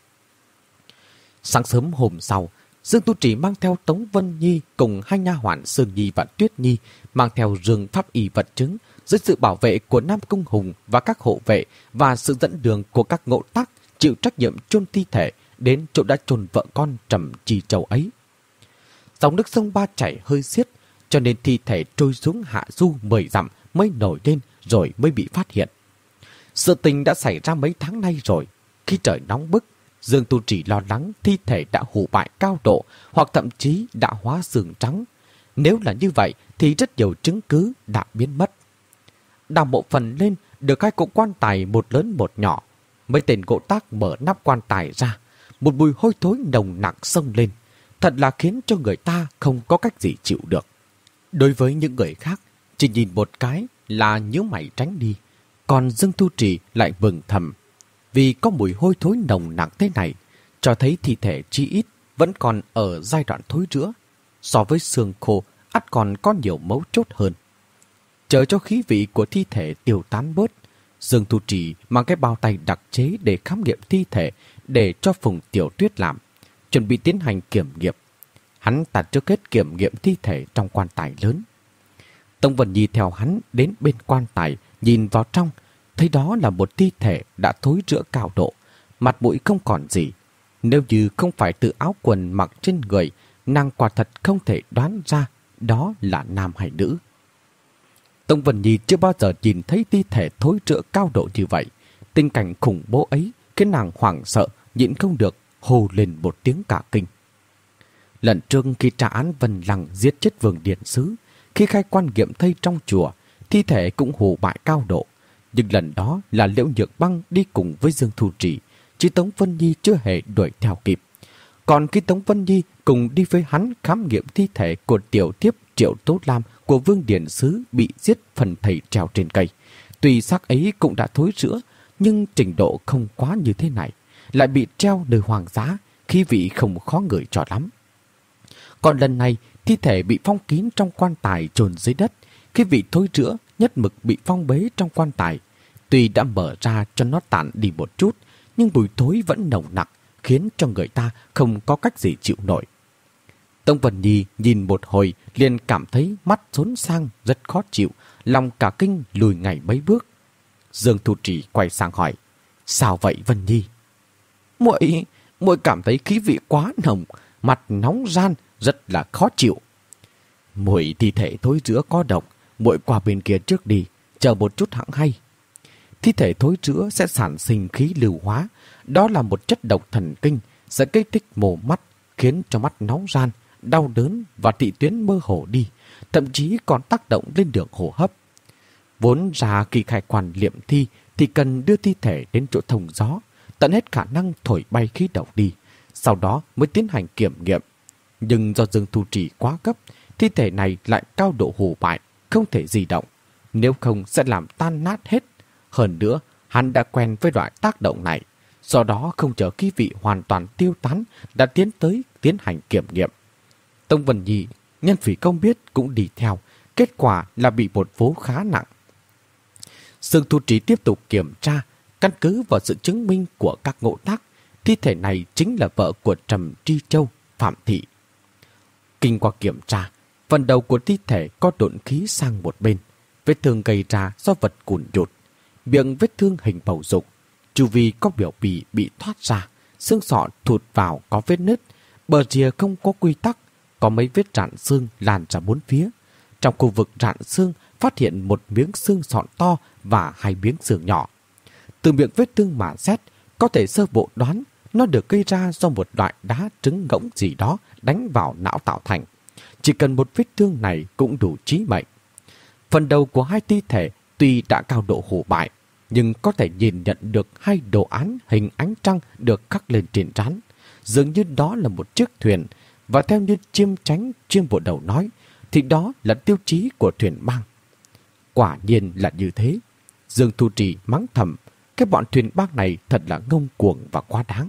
Sáng sớm hôm sau, Dương Tu Trì mang theo Tống Vân Nhi cùng 2 nha hoàn Sương Nhi và Tuyết Nhi, mang theo rừng pháp y vật chứng, dưới sự bảo vệ của Nam Cung Hùng và các hộ vệ và sự dẫn đường của các ngộ tác chịu trách nhiệm chôn thi thể đến chỗ đã chôn vợ con Trầm Trì Châu ấy. Dòng nước sông Ba chảy hơi xiết, cho nên thi thể trôi xuống hạ du 10 dặm mới nổi lên rồi mới bị phát hiện. Sự tình đã xảy ra mấy tháng nay rồi. Khi trời nóng bức, Dương Tu Trì lo lắng thi thể đã hủ bại cao độ hoặc thậm chí đã hóa xương trắng. Nếu là như vậy thì rất nhiều chứng cứ đã biến mất. Đào bộ phần lên được 2 cỗ quan tài, một lớn một nhỏ. Mấy tên gỗ tác mở nắp quan tài ra, một mùi hôi thối nồng nặc xông lên, thật là khiến cho người ta không có cách gì chịu được. Đối với những người khác, chỉ nhìn một cái là nhíu mày tránh đi, còn Dương Tu Trì lại mừng thầm, vì có mùi hôi thối nồng nặc thế này, cho thấy thi thể chi ít vẫn còn ở giai đoạn thối rữa, so với xương khô ắt còn có nhiều mấu chốt hơn. Chờ cho khí vị của thi thể tiêu tán bớt, Dương Tu Trì mang cái bao tay đặc chế để khám nghiệm thi thể để cho Phùng Tiểu Tuyết làm, chuẩn bị tiến hành kiểm nghiệm. Hắn ta trước hết kiểm nghiệm thi thể trong quan tài lớn. Tống Vân Nhi theo hắn đến bên quan tài, nhìn vào trong, thấy đó là một thi thể đã thối rữa cao độ, mặt mũi không còn gì. Nếu như không phải từ áo quần mặc trên người, nàng quả thật không thể đoán ra đó là nam hay nữ. Tống Vân Nhi chưa bao giờ nhìn thấy thi thể thối rữa cao độ như vậy. Tình cảnh khủng bố ấy khiến nàng hoảng sợ, nhịn không được hô lên một tiếng cả kinh. Lần trước khi tra án Vân Lăng giết chết Vương Điển Sứ, khi khai quan nghiệm thây trong chùa, thi thể cũng hủ bại cao độ. Nhưng lần đó là Liễu Nhược Băng đi cùng với Dương Thu Trì, chứ Tống Vân Nhi chưa hề đuổi theo kịp. Còn khi Tống Vân Nhi cùng đi với hắn khám nghiệm thi thể của tiểu thiếp Triệu Tố Lam của Vương Điển Sứ bị giết phần thầy treo trên cây, tuy xác ấy cũng đã thối rữa, nhưng trình độ không quá như thế này, lại bị treo nơi hoang dã, khí vị không khó ngửi cho lắm. Còn lần này, thi thể bị phong kín trong quan tài chôn dưới đất, khí vị thối rữa nhất mực bị phong bế trong quan tài. Tuy đã mở ra cho nó tản đi một chút, nhưng mùi thối vẫn nồng nặc, khiến cho người ta không có cách gì chịu nổi. Tống Vân Nhi nhìn một hồi liền cảm thấy mắt xốn sang rất khó chịu, lòng cả kinh lùi ngay mấy bước. Dương Thu Trì quay sang hỏi, sao vậy Vân Nhi? muội cảm thấy khí vị quá nồng, mặt nóng ran, rất là khó chịu. Mùi thi thể thối rữa có độc, muội qua bên kia trước đi, chờ một chút hẵng hay. Thi thể thối rữa sẽ sản sinh khí lưu hóa, đó là một chất độc thần kinh, sẽ kích thích mù mắt, khiến cho mắt nóng ran, đau đớn và thị tuyến mơ hồ đi, thậm chí còn tác động lên đường hô hấp. Vốn ra khi khai quan liệm thi thì cần đưa thi thể đến chỗ thông gió, tận hết khả năng thổi bay khí độc đi, sau đó mới tiến hành kiểm nghiệm. Nhưng do Dương Thu Trì quá gấp, thi thể này lại cao độ hủ bại, không thể di động, nếu không sẽ làm tan nát hết. Hơn nữa, hắn đã quen với loại tác động này, do đó không chờ khí vị hoàn toàn tiêu tán đã tiến hành kiểm nghiệm. Tông Vân Nhi, nhân phỉ không biết cũng đi theo, kết quả là bị một vố khá nặng. Dương Thu Trì tiếp tục kiểm tra, căn cứ vào sự chứng minh của các ngộ tác, thi thể này chính là vợ của Trầm Tri Châu, Phạm Thị. Kinh qua kiểm tra, phần đầu của thi thể có độn khí sang một bên, vết thương gây ra do vật cùn nhụt, miệng vết thương hình bầu dục, chu vi có biểu bì bị thoát ra, xương sọ thụt vào có vết nứt, bờ rìa không có quy tắc, có mấy vết rạn xương lan ra bốn phía. Trong khu vực rạn xương phát hiện một miếng xương sọn to và hai miếng xương nhỏ. Từ miệng vết thương mà xét, có thể sơ bộ đoán nó được gây ra do một loại đá trứng ngỗng gì đó đánh vào não tạo thành. Chỉ cần một vết thương này cũng đủ chí mệnh. Phần đầu của hai thi thể tuy đã cao độ hủ bại, nhưng có thể nhìn nhận được hai đồ án hình ánh trăng được khắc lên trên trán. Dường như đó là một chiếc thuyền, và theo như Chiêm Chánh Chiêm Bộ Đầu nói, thì đó là tiêu chí của thuyền bang. Quả nhiên là như thế. Dương Thu Trì mắng thầm, cái bọn thuyền bang này thật là ngông cuồng và quá đáng.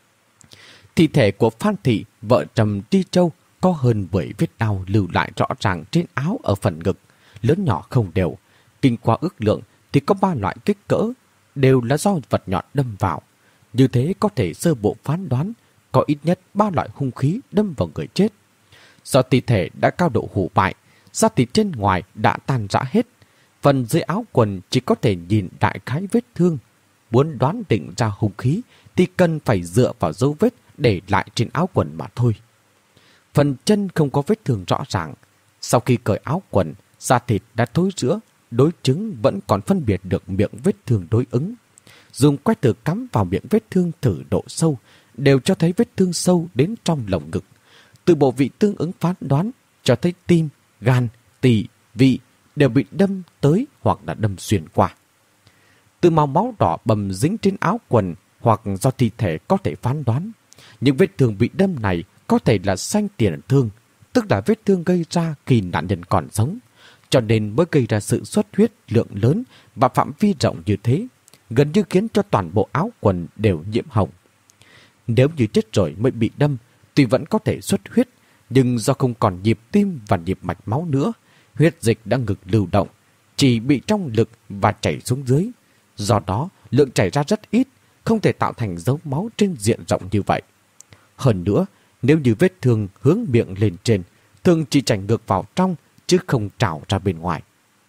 Thi thể của Phan Thị, vợ Trầm Tri Châu, có hơn 10 vết đau lưu lại rõ ràng trên áo ở phần ngực, lớn nhỏ không đều. Kinh qua ước lượng thì có 3 loại kích cỡ, đều là do vật nhọn đâm vào. Như thế có thể sơ bộ phán đoán có ít nhất 3 loại hung khí đâm vào người chết. Do thi thể đã cao độ hủ bại, da thịt trên ngoài đã tan rã hết, phần dưới áo quần chỉ có thể nhìn đại khái vết thương. Muốn đoán định ra hung khí thì cần phải dựa vào dấu vết để lại trên áo quần mà thôi. Phần chân không có vết thương rõ ràng. Sau khi cởi áo quần, da thịt đã thối rữa, đối chứng vẫn còn phân biệt được miệng vết thương đối ứng. Dùng que thử cắm vào miệng vết thương thử độ sâu, đều cho thấy vết thương sâu đến trong lồng ngực. Từ bộ vị tương ứng phán đoán, cho thấy tim, gan, tỳ, vị đều bị đâm tới hoặc là đâm xuyên qua. Từ màu máu đỏ bầm dính trên áo quần hoặc do thi thể có thể phán đoán, những vết thương bị đâm này có thể là sanh tiền thương, tức là vết thương gây ra khi nạn nhân còn sống, cho nên mới gây ra sự xuất huyết lượng lớn và phạm vi rộng như thế, gần như khiến cho toàn bộ áo quần đều nhiễm hồng. Nếu như chết rồi mới bị đâm, tuy vẫn có thể xuất huyết, nhưng do không còn nhịp tim và nhịp mạch máu nữa, huyết dịch đã ngừng lưu động, chỉ bị trong lực và chảy xuống dưới. Do đó, lượng chảy ra rất ít, không thể tạo thành dấu máu trên diện rộng như vậy. Hơn nữa, nếu như vết thương hướng miệng lên trên, thường chỉ chảy ngược vào trong, chứ không trào ra bên ngoài.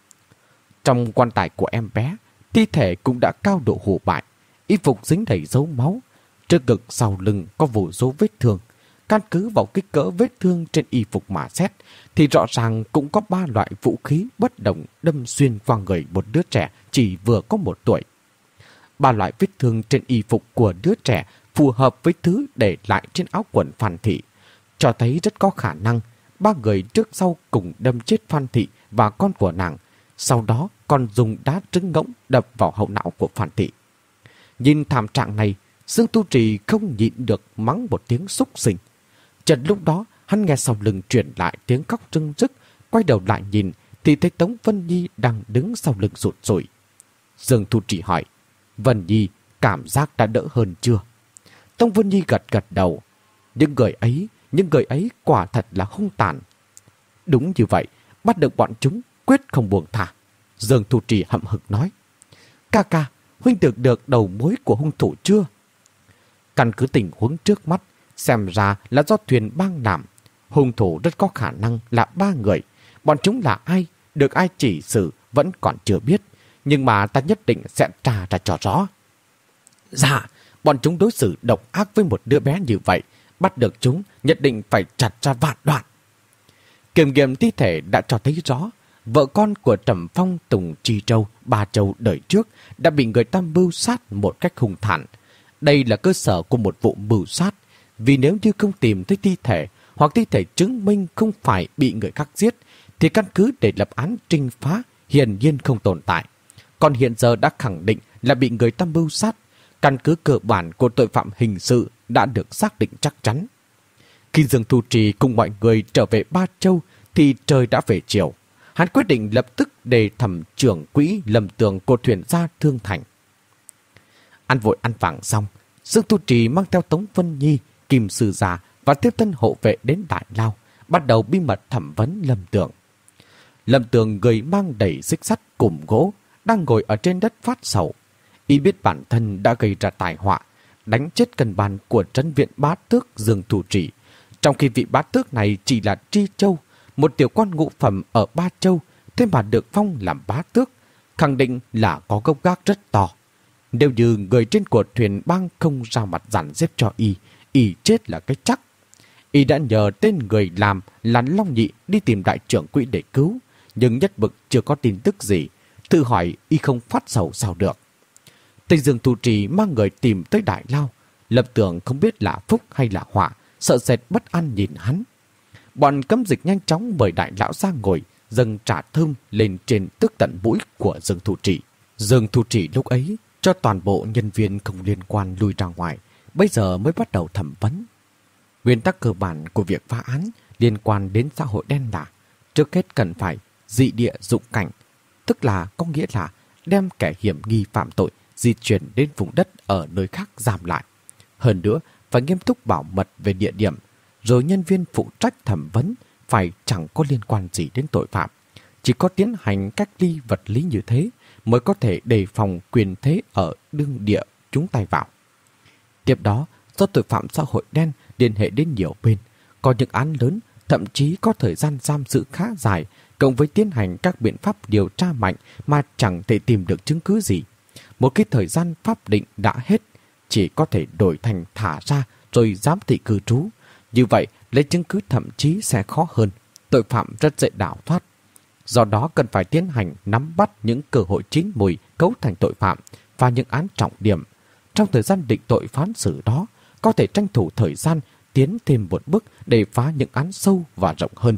Trong quan tài của em bé, thi thể cũng đã cao độ hủ bại, y phục dính đầy dấu máu, trước ngực sau lưng có vô số vết thương. Căn cứ vào kích cỡ vết thương trên y phục mà xét, thì rõ ràng cũng có 3 loại vũ khí bất đồng đâm xuyên qua người một đứa trẻ chỉ vừa có 1 tuổi. 3 loại vết thương trên y phục của đứa trẻ phù hợp với thứ để lại trên áo quần Phan Thị, cho thấy rất có khả năng 3 người trước sau cùng đâm chết Phan Thị và con của nàng, sau đó còn dùng đá trứng ngỗng đập vào hậu não của Phan Thị. Nhìn thảm trạng này, Dương Tu Trì không nhịn được mắng một tiếng xúc sinh. Chợt lúc đó, hắn nghe sau lưng truyền lại tiếng khóc rưng rức, quay đầu lại nhìn thì thấy Tống Vân Nhi đang đứng sau lưng rụt rụi. Dương Tu Trì hỏi, Vân Nhi cảm giác đã đỡ hơn chưa? Tống Vân Nhi gật gật đầu. Những người ấy quả thật là hung tàn. Đúng như vậy, bắt được bọn chúng quyết không buông thả. Dương Tu Trì hậm hực nói, ca ca, huynh tưởng được đầu mối của hung thủ chưa? Căn cứ tình huống trước mắt, xem ra là do thuyền bang làm. Hung thủ rất có khả năng là 3 người. Bọn chúng là ai, được ai chỉ xử vẫn còn chưa biết, nhưng mà ta nhất định sẽ tra ra cho rõ. Dạ, Bọn chúng đối xử độc ác với một đứa bé như vậy, bắt được chúng nhất định phải chặt ra vạn đoạn. Kiểm nghiệm thi thể đã cho thấy rõ, vợ con của Trầm Phong, Tùng Chi Châu, Ba Châu đời trước đã bị người ta mưu sát một cách hung tàn. Đây là cơ sở của một vụ mưu sát, vì nếu như không tìm thấy thi thể hoặc thi thể chứng minh không phải bị người khác giết, thì căn cứ để lập án trinh phá hiển nhiên không tồn tại. Còn hiện giờ đã khẳng định là bị người ta mưu sát, căn cứ cơ bản của tội phạm hình sự đã được xác định chắc chắn. Khi Dương Thu Trì cùng mọi người trở về Ba Châu thì trời đã về chiều. Hắn quyết định lập tức đề thẩm trưởng quỹ Lâm Tường của thuyền gia Thương Thành. Ăn vội ăn vàng xong, Dương Thu Trì mang theo Tống Vân Nhi, Kim Sư Gia và tiếp thân hộ vệ đến Đại Lao, bắt đầu bí mật thẩm vấn Lâm Tường. Lâm Tường người mang đầy xích sắt cùm gỗ, đang ngồi ở trên đất phát sầu. Y biết bản thân đã gây ra tai họa, đánh chết cân bàn của trấn viện bá tước Dương Thu Trì, trong khi vị bá tước này chỉ là Tri Châu, một tiểu quan ngũ phẩm ở Ba Châu, thế mà được phong làm bá tước, khẳng định là có gốc gác rất to. Nếu như người trên của thuyền bang không ra mặt dàn xếp cho y chết là cái chắc. Y đã nhờ tên người làm là Long Nhị đi tìm đại trưởng quỹ để cứu, nhưng nhất bực chưa có tin tức gì, tự hỏi y không phát sầu sao được. Tây Dương Thu Trì mang người tìm tới Đại Lao, Lâm Tường không biết là phúc hay là họa, sợ sệt bất an nhìn hắn. Bọn cấm dịch nhanh chóng mời Đại Lão ra ngồi, dâng trà thơm lên trên tước tận mũi của Dương Thu Trì. Dương Thu Trì lúc ấy cho toàn bộ nhân viên không liên quan lui ra ngoài, bây giờ mới bắt đầu thẩm vấn. Nguyên tắc cơ bản của việc phá án liên quan đến xã hội đen là trước hết cần phải dị địa dụng cảnh, tức là có nghĩa là đem kẻ hiểm nghi phạm tội di chuyển đến vùng đất ở nơi khác giam lại. Hơn nữa, phải nghiêm túc bảo mật về địa điểm, rồi nhân viên phụ trách thẩm vấn phải chẳng có liên quan gì đến tội phạm. Chỉ có tiến hành cách ly vật lý như thế mới có thể đề phòng quyền thế ở đương địa chúng tay vào. Tiếp đó, do tội phạm xã hội đen liên hệ đến nhiều bên, có những án lớn, thậm chí có thời gian giam giữ khá dài, cộng với tiến hành các biện pháp điều tra mạnh mà chẳng thể tìm được chứng cứ gì. Một khi thời gian pháp định đã hết, chỉ có thể đổi thành thả ra rồi giám thị cư trú. Như vậy, lấy chứng cứ thậm chí sẽ khó hơn, tội phạm rất dễ đào thoát. Do đó cần phải tiến hành nắm bắt những cơ hội chín mùi cấu thành tội phạm và những án trọng điểm. Trong thời gian định tội phán xử đó, có thể tranh thủ thời gian tiến thêm một bước để phá những án sâu và rộng hơn.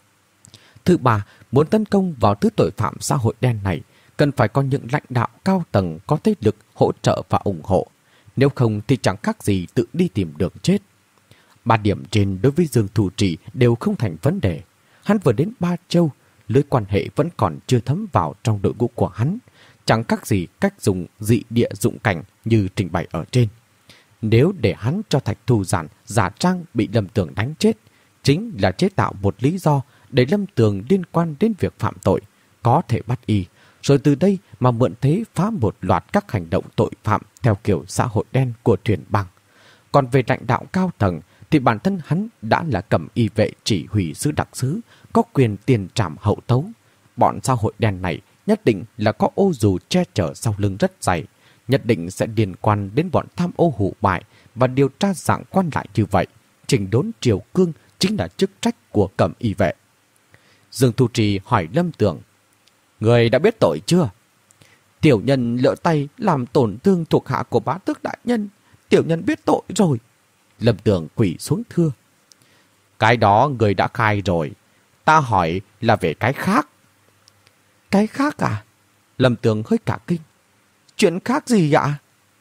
Thứ ba, muốn tấn công vào thứ tội phạm xã hội đen này, cần phải có những lãnh đạo cao tầng có thế lực hỗ trợ và ủng hộ. Nếu không thì chẳng khác gì tự đi tìm đường chết. 3 điểm trên đối với Dương Thu Trì đều không thành vấn đề. Hắn vừa đến Ba Châu, lưới quan hệ vẫn còn chưa thấm vào trong đội ngũ của hắn, chẳng khác gì cách dùng dị địa dụng cảnh như trình bày ở trên. Nếu để hắn cho Thạch Thu Giản giả trang bị Lâm Tường đánh chết, chính là chế tạo một lý do để Lâm Tường liên quan đến việc phạm tội, có thể bắt y, rồi từ đây mà mượn thế phá một loạt các hành động tội phạm theo kiểu xã hội đen của thuyền băng. Còn về lãnh đạo cao tầng thì bản thân hắn đã là cầm y vệ chỉ huy sứ đặc sứ, có quyền tiền trảm hậu tấu. Bọn xã hội đen này nhất định là có ô dù che chở sau lưng rất dày, nhất định sẽ liên quan đến bọn tham ô hủ bại và điều tra dạng quan lại như vậy. Chỉnh đốn triều cương chính là chức trách của cầm y vệ. Dương Thu Trì hỏi Lâm Tường: "Người đã biết tội chưa?" "Tiểu nhân lỡ tay làm tổn thương thuộc hạ của bá tước đại nhân, tiểu nhân biết tội rồi." Lâm Tường quỳ xuống thưa: "Cái đó người đã khai rồi, ta hỏi là về cái khác." "Cái khác à?" Lâm Tường hơi cả kinh. "Chuyện khác gì ạ?"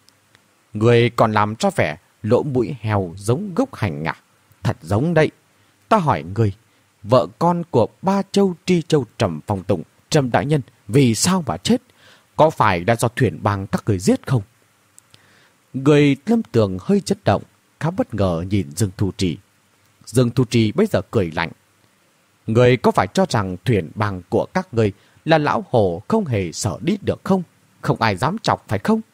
"Người còn làm cho vẻ lỗ mũi heo giống gốc hành à?" "Thật giống đấy. Ta hỏi người, vợ con của Ba Châu, Tri Châu, Trầm Phong, Tùng, Trầm đại nhân vì sao mà chết? Có phải đã do thuyền bang các người giết không?" Người Lâm Tường hơi chấn động, khá bất ngờ nhìn Dương Thu Trì. Dương Thu Trì bây giờ cười lạnh: "Người có phải cho rằng thuyền bang của các người là lão hổ không hề sợ đít được không? Không ai dám chọc phải không?"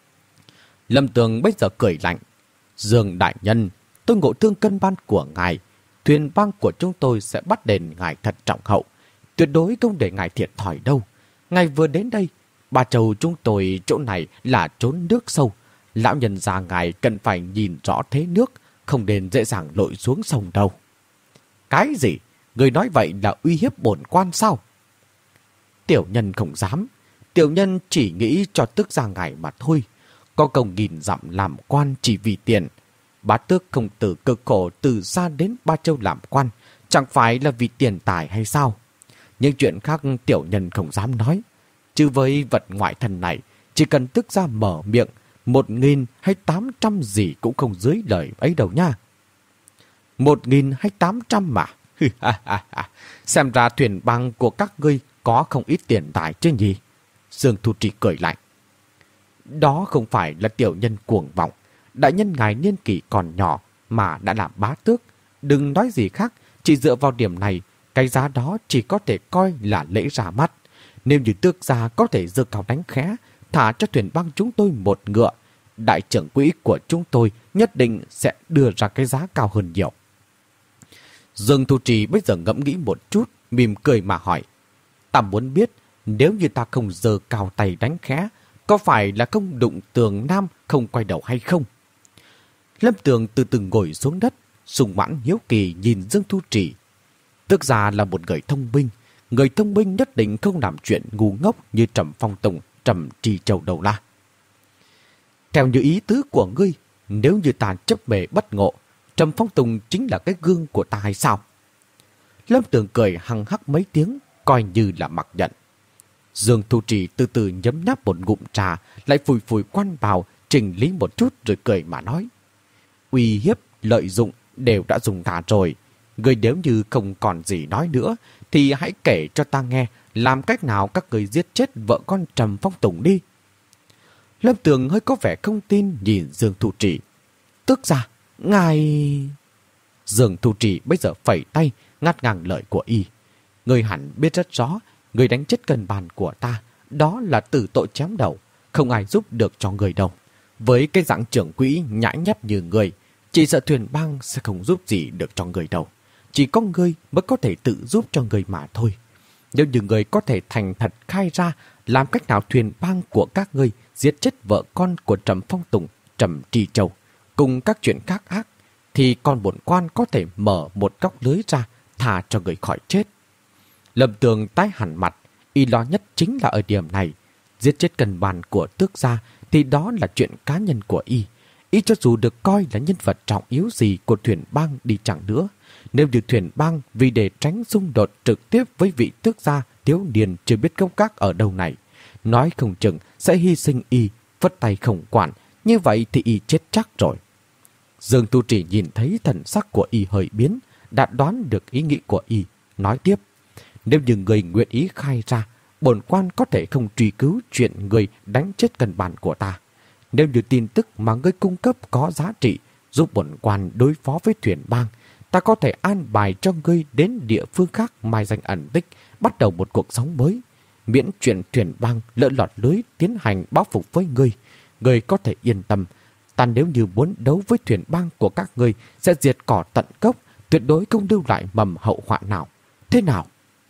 Lâm Tường bây giờ cười lạnh: "Dương đại nhân, tôi ngộ thương cân ban của ngài. Thuyền bang của chúng tôi sẽ bắt đền ngài thật trọng hậu. Tuyệt đối không để ngài thiệt thòi đâu. Ngài vừa đến đây, Ba Châu chúng tôi chỗ này là trốn nước sâu. Lão nhân già ngài cần phải nhìn rõ thế nước, không nên dễ dàng lội xuống sông đâu. Cái gì? Người nói vậy là uy hiếp bổn quan sao? Tiểu nhân không dám. Tiểu nhân chỉ nghĩ cho tước gia ngài mà thôi. Có công nghìn dặm làm quan chỉ vì tiền. Bá tước không từ cực khổ từ xa đến Ba Châu làm quan, chẳng phải là vì tiền tài hay sao? Nhưng chuyện khác tiểu nhân không dám nói. Chứ với vật ngoại thần này, chỉ cần tước gia mở miệng, 1.000 hay 800 gì cũng không dưới lời ấy đâu nha. 1.000 hay 800 mà. Xem ra thuyền băng của các ngươi có không ít tiền tài chứ nhỉ? Dương Thu Trì cười lạnh. Đó không phải là tiểu nhân cuồng vọng. Đại nhân ngài niên kỷ còn nhỏ mà đã làm bá tước. Đừng nói gì khác, chỉ dựa vào điểm này, cái giá đó chỉ có thể coi là lễ ra mắt. Nếu như tước gia có thể giơ cao đánh khẽ, thả cho thuyền băng chúng tôi một ngựa, đại trưởng quỹ của chúng tôi nhất định sẽ đưa ra cái giá cao hơn nhiều. Dương Thu Trì bây giờ ngẫm nghĩ một chút, mỉm cười mà hỏi. Ta muốn biết, nếu như ta không giơ cao tay đánh khẽ, có phải là không đụng tường nam không quay đầu hay không? Lâm Tường từ từ ngồi xuống đất, sùng mãn hiếu kỳ nhìn Dương Thu Trì. Tước gia là một người thông minh nhất định không làm chuyện ngu ngốc như Trầm Phong Tùng, Trầm Trì Châu đầu la. Theo như ý tứ của ngươi, nếu như ta chấp bề bất ngộ, Trầm Phong Tùng chính là cái gương của ta hay sao? Lâm Tường cười hăng hắc mấy tiếng, coi như là mặc nhận. Dương Thu Trì từ từ nhấm nháp một ngụm trà, lại phủi phủi quan vào, chỉnh lý một chút rồi cười mà nói. Uy hiếp, lợi dụng đều đã dùng cả rồi. Người nếu như không còn gì nói nữa, thì hãy kể cho ta nghe làm cách nào các người giết chết vợ con Trầm Phong Tùng đi. Lâm Tường hơi có vẻ không tin nhìn Dương Thu Trì. Tức ra, ngài... Dương Thu Trì bây giờ phẩy tay, ngắt ngang lời của y. Người hẳn biết rất rõ, người đánh chết cân bàn của ta, đó là tử tội chém đầu, không ai giúp được cho người đâu. Với cái dạng trưởng quỹ nhãi nhép như người, chỉ sợ thuyền bang sẽ không giúp gì được cho người đâu. Chỉ có người mới có thể tự giúp cho người mà thôi. Nếu như người có thể thành thật khai ra làm cách nào thuyền bang của các ngươi giết chết vợ con của Trầm Phong Tùng, Trầm Trì Châu, cùng các chuyện khác ác, thì con bổn quan có thể mở một góc lưới ra, thả cho người khỏi chết. Lâm Tường tái hẳn mặt, y lo nhất chính là ở điểm này. Giết chết cân bàn của tước gia thì đó là chuyện cá nhân của y. Y cho dù được coi là nhân vật trọng yếu gì của thuyền bang đi chẳng nữa, nếu như thuyền bang vì để tránh xung đột trực tiếp với vị tước gia thiếu niên chưa biết gốc gác ở đâu này, nói không chừng sẽ hy sinh y, vất tay không quản, như vậy thì y chết chắc rồi. Dương Tu Trì nhìn thấy thần sắc của y hơi biến, đã đoán được ý nghĩ của y, nói tiếp. Nếu như người nguyện ý khai ra, bổn quan có thể không truy cứu chuyện người đánh chết cân bàn của ta. Nếu như tin tức mà ngươi cung cấp có giá trị, giúp bổn quan đối phó với thuyền bang, ta có thể an bài cho ngươi đến địa phương khác mai danh ẩn tích, bắt đầu một cuộc sống mới. Miễn chuyện thuyền bang lỡ lọt lưới tiến hành báo phục với ngươi, ngươi có thể yên tâm. Ta nếu như muốn đấu với thuyền bang của các ngươi sẽ diệt cỏ tận gốc, tuyệt đối không lưu lại mầm hậu họa nào. Thế nào?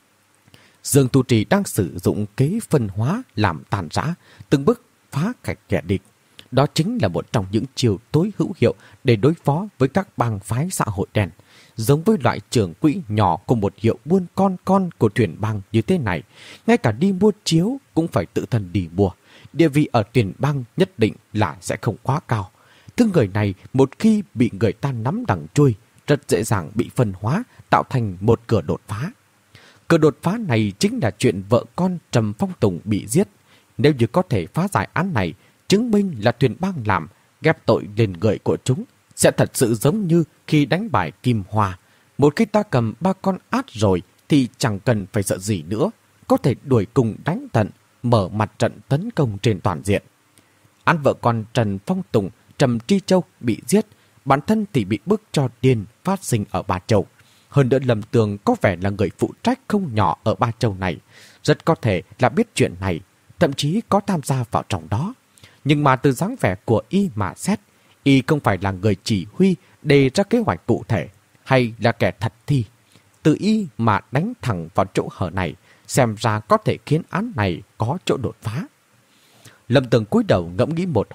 Dương Tu Trì đang sử dụng kế phân hóa làm tàn rã, từng bước phá cạch kẻ địch. Đó chính là một trong những chiều tối hữu hiệu để đối phó với các bang phái xã hội đen. Giống với loại trưởng quỹ nhỏ của một hiệu buôn con của thuyền bang như thế này, ngay cả đi mua chiếu cũng phải tự thân đi mua. Địa vị ở thuyền bang nhất định là sẽ không quá cao. Thứ người này một khi bị người ta nắm đằng chui, rất dễ dàng bị phân hóa, tạo thành một cửa đột phá. Cửa đột phá này chính là chuyện vợ con Trầm Phong Tùng bị giết. Nếu như có thể phá giải án này, chứng minh là thuyền bang làm, ghép tội lên người của chúng, sẽ thật sự giống như khi đánh bại Kim Hoa. Một khi ta cầm 3 con át rồi thì chẳng cần phải sợ gì nữa, có thể đuổi cùng đánh tận, mở mặt trận tấn công trên toàn diện. Án vợ con Trần Phong Tùng, Trầm Tri Châu bị giết, bản thân thì bị bức cho điên phát sinh ở Ba Châu. Hơn nữa Lâm Tường có vẻ là người phụ trách không nhỏ ở Ba Châu này, rất có thể là biết chuyện này, thậm chí có tham gia vào trong đó. Nhưng mà từ dáng vẻ của y mà xét, y không phải là người chỉ huy đề ra kế hoạch cụ thể, hay là kẻ thật thi. Từ y mà đánh thẳng vào chỗ hở này, xem ra có thể khiến án này có chỗ đột phá. Lâm Tường cúi đầu ngẫm nghĩ một hồi,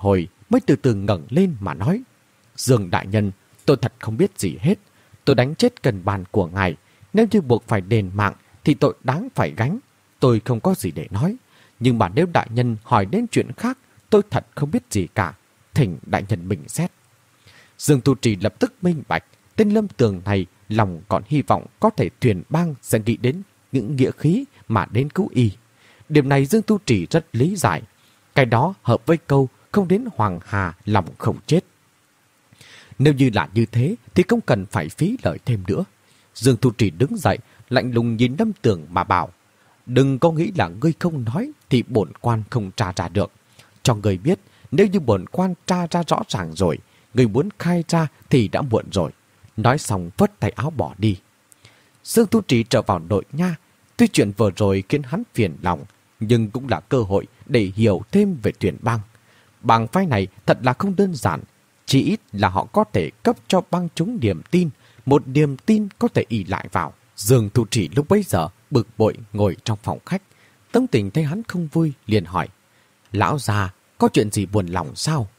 mới từ từ ngẩng lên mà nói: Dương đại nhân, tôi thật không biết gì hết. Tôi đánh chết cần bàn của ngài. Nếu như buộc phải đền mạng thì tội đáng phải gánh. Tôi không có gì để nói. Nhưng mà nếu đại nhân hỏi đến chuyện khác, tôi thật không biết gì cả. Thỉnh đại nhân bình xét. Dương Tu Trì lập tức minh bạch, tên Lâm Tường này lòng còn hy vọng có thể thuyền bang sẽ nghĩ đến những nghĩa khí mà đến cứu y. Điểm này Dương Tu Trì rất lý giải. Cái đó hợp với câu không đến Hoàng Hà lòng không chết. Nếu như là như thế thì không cần phải phí lời thêm nữa. Dương Tu Trì đứng dậy, lạnh lùng nhìn Lâm Tường mà bảo: đừng có nghĩ là ngươi không nói thì bổn quan không tra ra được. Cho ngươi biết, nếu như bổn quan tra ra rõ ràng rồi, ngươi muốn khai ra thì đã muộn rồi. Nói xong vất tay áo bỏ đi. Dương Tu Trì trở vào nội nha. Tuy chuyện vừa rồi khiến hắn phiền lòng, nhưng cũng là cơ hội để hiểu thêm về thuyền bang. Bang phái này thật là không đơn giản. Chỉ ít là họ có thể cấp cho bang chúng niềm tin, một niềm tin có thể ỷ lại vào. Dương Tu Trì lúc bấy giờ bực bội ngồi trong phòng khách. Tống Tình thấy hắn không vui liền hỏi: lão già, có chuyện gì buồn lòng sao?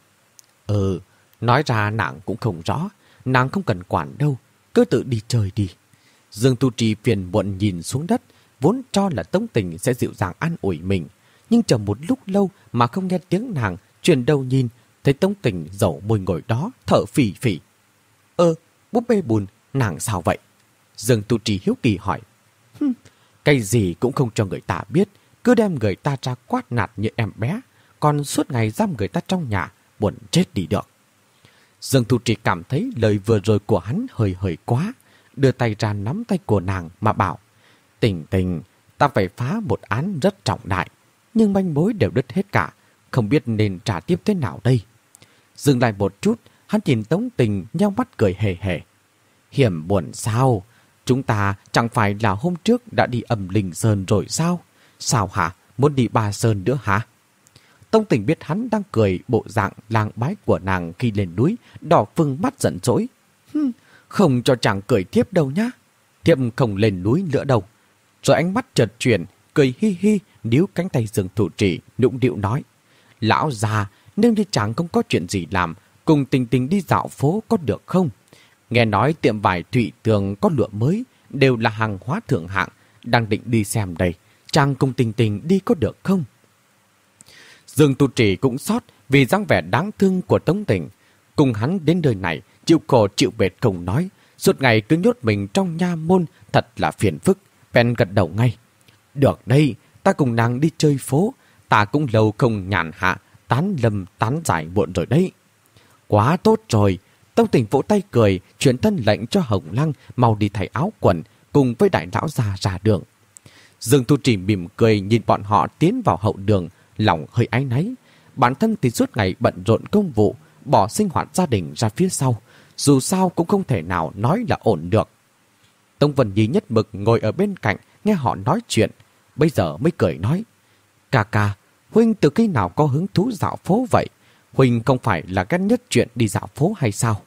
Nói ra nàng cũng không rõ. Nàng không cần quản đâu, cứ tự đi chơi đi. Dương Tu Trì phiền muộn nhìn xuống đất, vốn cho là Tống Tình sẽ dịu dàng an ủi mình. Nhưng chờ một lúc lâu mà không nghe tiếng nàng, chuyển đầu nhìn, thấy Tống Tình dầu môi ngồi đó, thở phì phì. Búp bê bùn, nàng sao vậy? Dương Tu Trì hiếu kỳ hỏi. Cái gì cũng không cho người ta biết, cứ đem người ta ra quát nạt như em bé, còn suốt ngày giam người ta trong nhà, buồn chết đi được. Dương Tu Trì cảm thấy lời vừa rồi của hắn hơi quá, đưa tay ra nắm tay của nàng mà bảo: Tình Tình, ta phải phá một án rất trọng đại, nhưng manh mối đều đứt hết cả, không biết nên trả tiếp thế nào đây. Dừng lại một chút, hắn nhìn Tống Tình nheo mắt cười hề hề. Hiểm buồn sao? Chúng ta chẳng phải là hôm trước đã đi Âm Linh Sơn rồi sao? Sao hả? Muốn đi Ba Sơn nữa hả? Tống Tình biết hắn đang cười bộ dạng làng bái của nàng khi lên núi, đỏ phừng mắt giận dỗi. Không cho chàng cười tiếp đâu nhá. Thiếp không lên núi nữa đâu. Rồi ánh mắt chợt chuyển, cười hi hi, níu cánh tay Dương Tu Trì, nũng nịu nói: lão già, nếu như chàng không có chuyện gì làm, cùng Tình Tình đi dạo phố có được không? Nghe nói tiệm vải Thụy Tường có lụa mới, đều là hàng hóa thượng hạng, đang định đi xem đây. Chàng cùng Tình Tình đi có được không? Dương Tu Trì cũng xót vì dáng vẻ đáng thương của Tống Tình. Cùng hắn đến nơi này, chịu khổ chịu mệt không nói, suốt ngày cứ nhốt mình trong nha môn, thật là phiền phức. Bèn gật đầu ngay: được đây, ta cùng nàng đi chơi phố, ta cũng lâu không nhàn hạ, tán lâm tán giải muộn rồi đấy. Quá tốt rồi. Tống Tình vỗ tay cười, chuyển thân lệnh cho Hồng Lăng mau đi thay áo quần, cùng với đại lão già ra đường. Dương Tu Trì mỉm cười nhìn bọn họ tiến vào hậu đường, lòng hơi áy náy. Bản thân thì suốt ngày bận rộn công vụ, bỏ sinh hoạt gia đình ra phía sau, dù sao cũng không thể nào nói là ổn được. Tống Vân Nhi nhất mực ngồi ở bên cạnh nghe họ nói chuyện, bây giờ mới cười nói: Ca ca, huynh từ khi nào có hứng thú dạo phố vậy? Huynh không phải là ghét nhất chuyện đi dạo phố hay sao?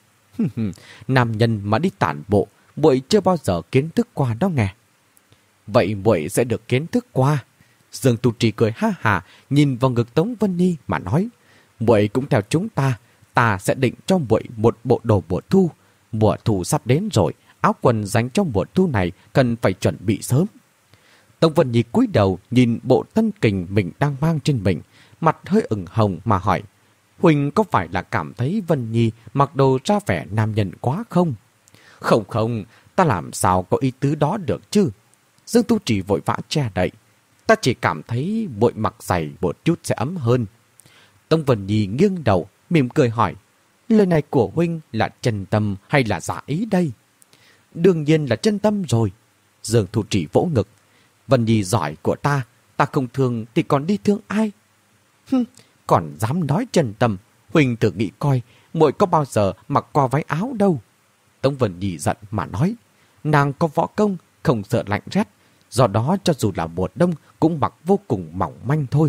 Nam nhân mà đi tản bộ, muội chưa bao giờ kiến thức qua đó nghe. Vậy muội sẽ được kiến thức qua. Dương Tu Trì cười ha hà, nhìn vào ngực Tống Vân Nhi mà nói: muội cũng theo chúng ta sẽ định cho muội một bộ đồ mùa thu. Mùa thu sắp đến rồi, áo quần dành cho mùa thu này cần phải chuẩn bị sớm. Tống Vân Nhi cúi đầu nhìn bộ tân kình mình đang mang trên mình, mặt hơi ửng hồng mà hỏi: huynh có phải là cảm thấy Vân Nhi mặc đồ ra vẻ nam nhân quá không? Không, ta làm sao có ý tứ đó được chứ? Dương Tu Trì vội vã che đậy: ta chỉ cảm thấy muội mặc dày một chút sẽ ấm hơn. Tống Vân Nhi nghiêng đầu, mỉm cười hỏi: lời này của huynh là chân tâm hay là giả ý đây? Đương nhiên là chân tâm rồi. Dương Tu Trì vỗ ngực: Vân Nhi giỏi của ta không thương thì còn đi thương ai? Còn dám nói chân tâm, huynh thử nghĩ coi, muội có bao giờ mặc qua váy áo đâu. Tống Vân Nhi giận mà nói: nàng có võ công, không sợ lạnh rét, do đó cho dù là mùa đông cũng mặc vô cùng mỏng manh thôi.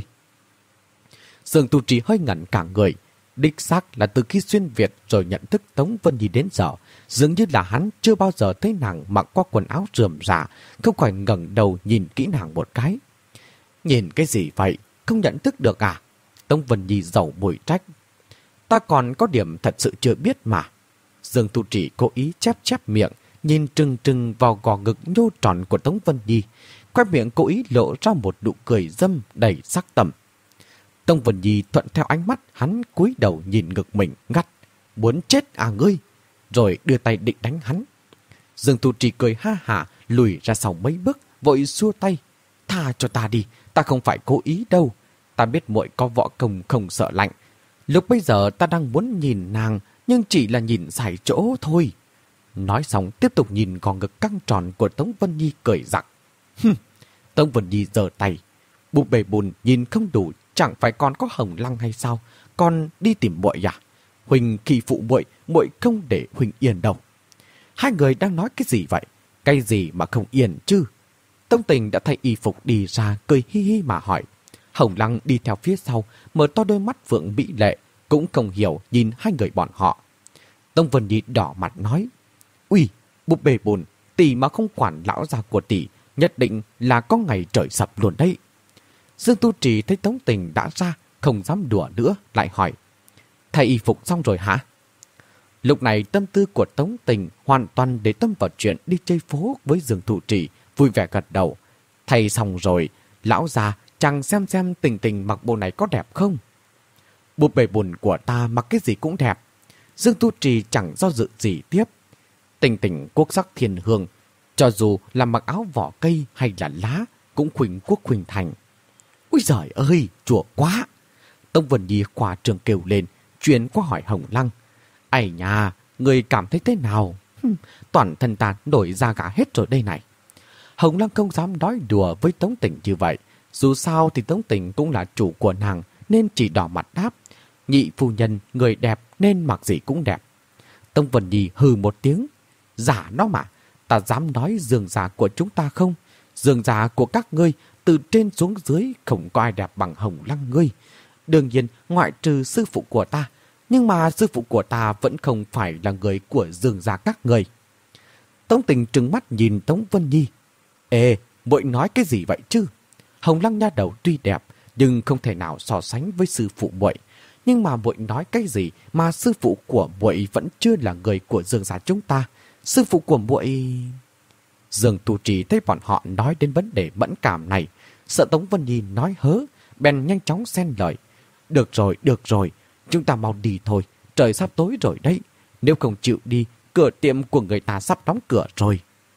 Dương Tu Trì hơi ngẩn cả người. Đích xác là từ khi xuyên Việt rồi nhận thức Tống Vân Nhi đến giờ, dường như là hắn chưa bao giờ thấy nàng mặc qua quần áo rườm rà, không khỏi ngẩng đầu nhìn kỹ nàng một cái. Nhìn cái gì vậy? Không nhận thức được à? Tống Vân Nhi dầu mùi trách: Ta còn có điểm thật sự chưa biết mà. Dương Tu Trì cố ý chép chép miệng, nhìn trừng trừng vào gò ngực nhô tròn của Tống Vân Nhi. Khoe miệng cố ý lộ ra một nụ cười dâm đầy sắc tầm. Tống Vân Nhi thuận theo ánh mắt hắn cúi đầu nhìn ngực mình ngắt. Muốn chết à ngươi? Rồi đưa tay định đánh hắn. Dương Tu Trì cười ha hả, lùi ra sau mấy bước, vội xua tay. Tha cho ta đi, ta không phải cố ý đâu. Ta biết muội có võ công không sợ lạnh. Lúc bây giờ ta đang muốn nhìn nàng, nhưng chỉ là nhìn sai chỗ thôi. Nói xong tiếp tục nhìn gò ngực căng tròn của Tống Vân Nhi cười giặc. Tống Vân Nhi giơ tay. Búp bê bùn nhìn không đủ, chẳng phải còn có Hồng Lăng hay sao? Còn đi tìm muội à? Huỳnh khi phụ muội, muội không để Huỳnh yên đâu. Hai người đang nói cái gì vậy? Cái gì mà không yên chứ? Tông Tình đã thay y phục đi ra, cười hi hi mà hỏi. Hồng Lăng đi theo phía sau, mở to đôi mắt phượng mỹ lệ, cũng không hiểu nhìn hai người bọn họ. Tông Vân Nhi đỏ mặt nói. Ui, búp bê bùn, tỷ mà không quản lão già của tỷ, nhất định là có ngày trời sập luôn đấy. Dương Tu Trì thấy Tống Tình đã ra, không dám đùa nữa, lại hỏi. Thay y phục xong rồi hả? Lúc này tâm tư của Tống Tình hoàn toàn để tâm vào chuyện đi chơi phố với Dương Tu Trì, vui vẻ gật đầu. Thay xong rồi, lão già chẳng xem Tình Tình mặc bộ này có đẹp không? Búp bê bùn của ta mặc cái gì cũng đẹp. Dương Tu Trì chẳng do dự gì tiếp. Tình Tình quốc sắc thiên hương, cho dù là mặc áo vỏ cây hay là lá, cũng khuynh quốc khuynh thành. Ôi giời ơi, chùa quá! Tông Vân Nhi khoa trường kêu lên, chuyển qua hỏi Hồng Lăng. Ây nha, người cảm thấy thế nào? Toàn thân ta nổi da gà hết rồi đây này. Hồng Lăng không dám nói đùa với Tống Tình như vậy. Dù sao thì Tống Tình cũng là chủ của nàng, nên chỉ đỏ mặt đáp. Nhị phu nhân, người đẹp nên mặc gì cũng đẹp. Tông Vân Nhi hừ một tiếng. Giả đó mà, ta dám nói dương già của chúng ta không? Dương già của các ngươi, từ trên xuống dưới không có ai đẹp bằng Hồng Lăng ngươi. Đương nhiên, ngoại trừ sư phụ của ta. Nhưng mà sư phụ của ta vẫn không phải là người của dương gia các người. Tống Tình trừng mắt nhìn Tống Vân Nhi. Ê, muội nói cái gì vậy chứ? Hồng Lăng nha đầu tuy đẹp, nhưng không thể nào so sánh với sư phụ muội. Nhưng mà muội nói cái gì mà sư phụ của muội vẫn chưa là người của dương gia chúng ta? Sư phụ của muội... Dương Tu Trì thấy bọn họ nói đến vấn đề mẫn cảm này, sợ Tống Vân Nhi nói hớ, bèn nhanh chóng xen lời. Được rồi, chúng ta mau đi thôi, trời sắp tối rồi đấy. Nếu không chịu đi, cửa tiệm của người ta sắp đóng cửa rồi.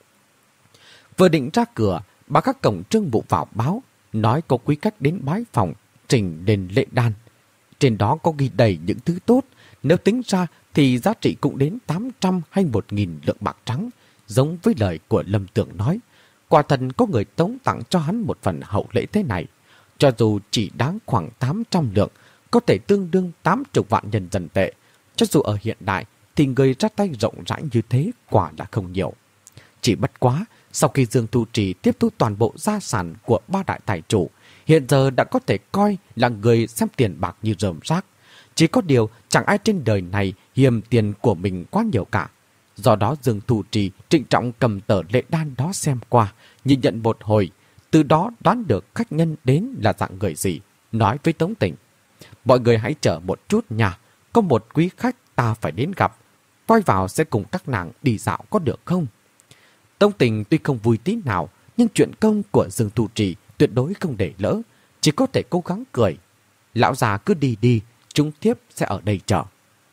Vừa định ra cửa, bà các cổng trương vụ vào báo, nói có quý khách đến bái phòng, trình lên lễ đan. Trên đó có ghi đầy những thứ tốt, nếu tính ra thì giá trị cũng đến 800 hay 1.000 lượng bạc trắng, giống với lời của Lâm Tưởng nói. Quả thật có người tống tặng cho hắn một phần hậu lễ thế này, cho dù chỉ đáng khoảng 800 lượng, có thể tương đương 80 vạn nhân dân tệ. Cho dù ở hiện đại thì người ra tay rộng rãi như thế quả là không nhiều. Chỉ bất quá, sau khi Dương Tu Trì tiếp thu toàn bộ gia sản của ba đại tài chủ, hiện giờ đã có thể coi là người xem tiền bạc như rơm rác. Chỉ có điều chẳng ai trên đời này hiềm tiền của mình quá nhiều cả. Do đó Dương Tu Trì trịnh trọng cầm tờ lệ đan đó xem qua, nhìn nhận một hồi, từ đó đoán được khách nhân đến là dạng người gì, nói với Tống Tình. Mọi người hãy chờ một chút nha, có một quý khách ta phải đến gặp, quay vào sẽ cùng các nàng đi dạo có được không? Tống Tình tuy không vui tí nào, nhưng chuyện công của Dương Tu Trì tuyệt đối không để lỡ, chỉ có thể cố gắng cười. Lão già cứ đi đi, chúng tiếp sẽ ở đây chờ.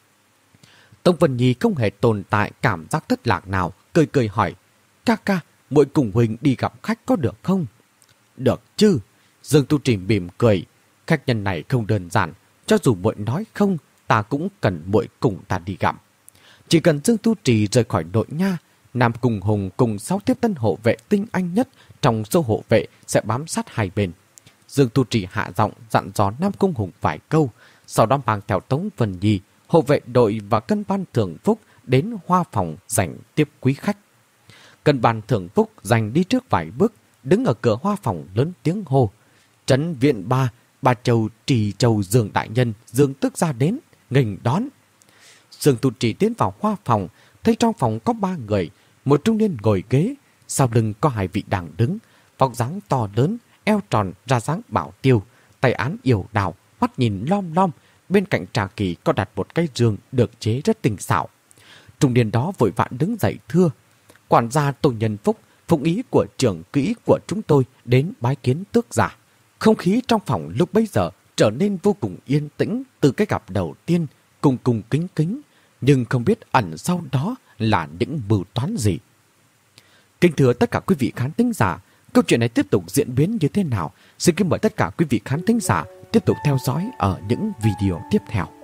Tống Vân Nhi không hề tồn tại cảm giác thất lạc nào, cười cười hỏi. Ca, muội cùng Huỳnh đi gặp khách có được không? Được chứ. Dương Tu Trì mỉm cười. Khách nhân này không đơn giản, cho dù muội nói không, ta cũng cần muội cùng ta đi gặp. Chỉ cần Dương Tu Trì rời khỏi nội nha, Nam Cung Hùng cùng 6 tiếp tân hộ vệ tinh anh nhất trong số hộ vệ sẽ bám sát hai bên. Dương Tu Trì hạ giọng dặn dò Nam Cung Hùng vài câu, sau đó mang theo Tống Vân Nhi, hộ vệ đội và cân ban thưởng phúc đến hoa phòng dành tiếp quý khách. Cân ban thưởng phúc dành đi trước vài bước, đứng ở cửa hoa phòng lớn tiếng hô. Trấn viện bà Châu Trì Châu Dương đại nhân, Dương Tước ra đến, nghênh đón. Dương Tu Trì tiến vào hoa phòng, thấy trong phòng có 3 người, một trung niên ngồi ghế, sau lưng có 2 vị đang đứng, vóc dáng to lớn, eo tròn ra dáng bảo tiêu, tay án yểu đào, mắt nhìn lom lom, bên cạnh trà kỳ có đặt một cái giường được chế rất tinh xảo. Trung niên đó vội vã đứng dậy thưa: "Quản gia Tô Nhân Phúc, phụng ý của trưởng quỹ của chúng tôi đến bái kiến tước giả." Không khí trong phòng lúc bấy giờ trở nên vô cùng yên tĩnh từ cái gặp đầu tiên, cùng cùng kính kính, nhưng không biết ẩn sau đó là những mưu toán gì. Kính thưa tất cả quý vị khán thính giả, câu chuyện này tiếp tục diễn biến như thế nào? Xin kính mời tất cả quý vị khán thính giả tiếp tục theo dõi ở những video tiếp theo.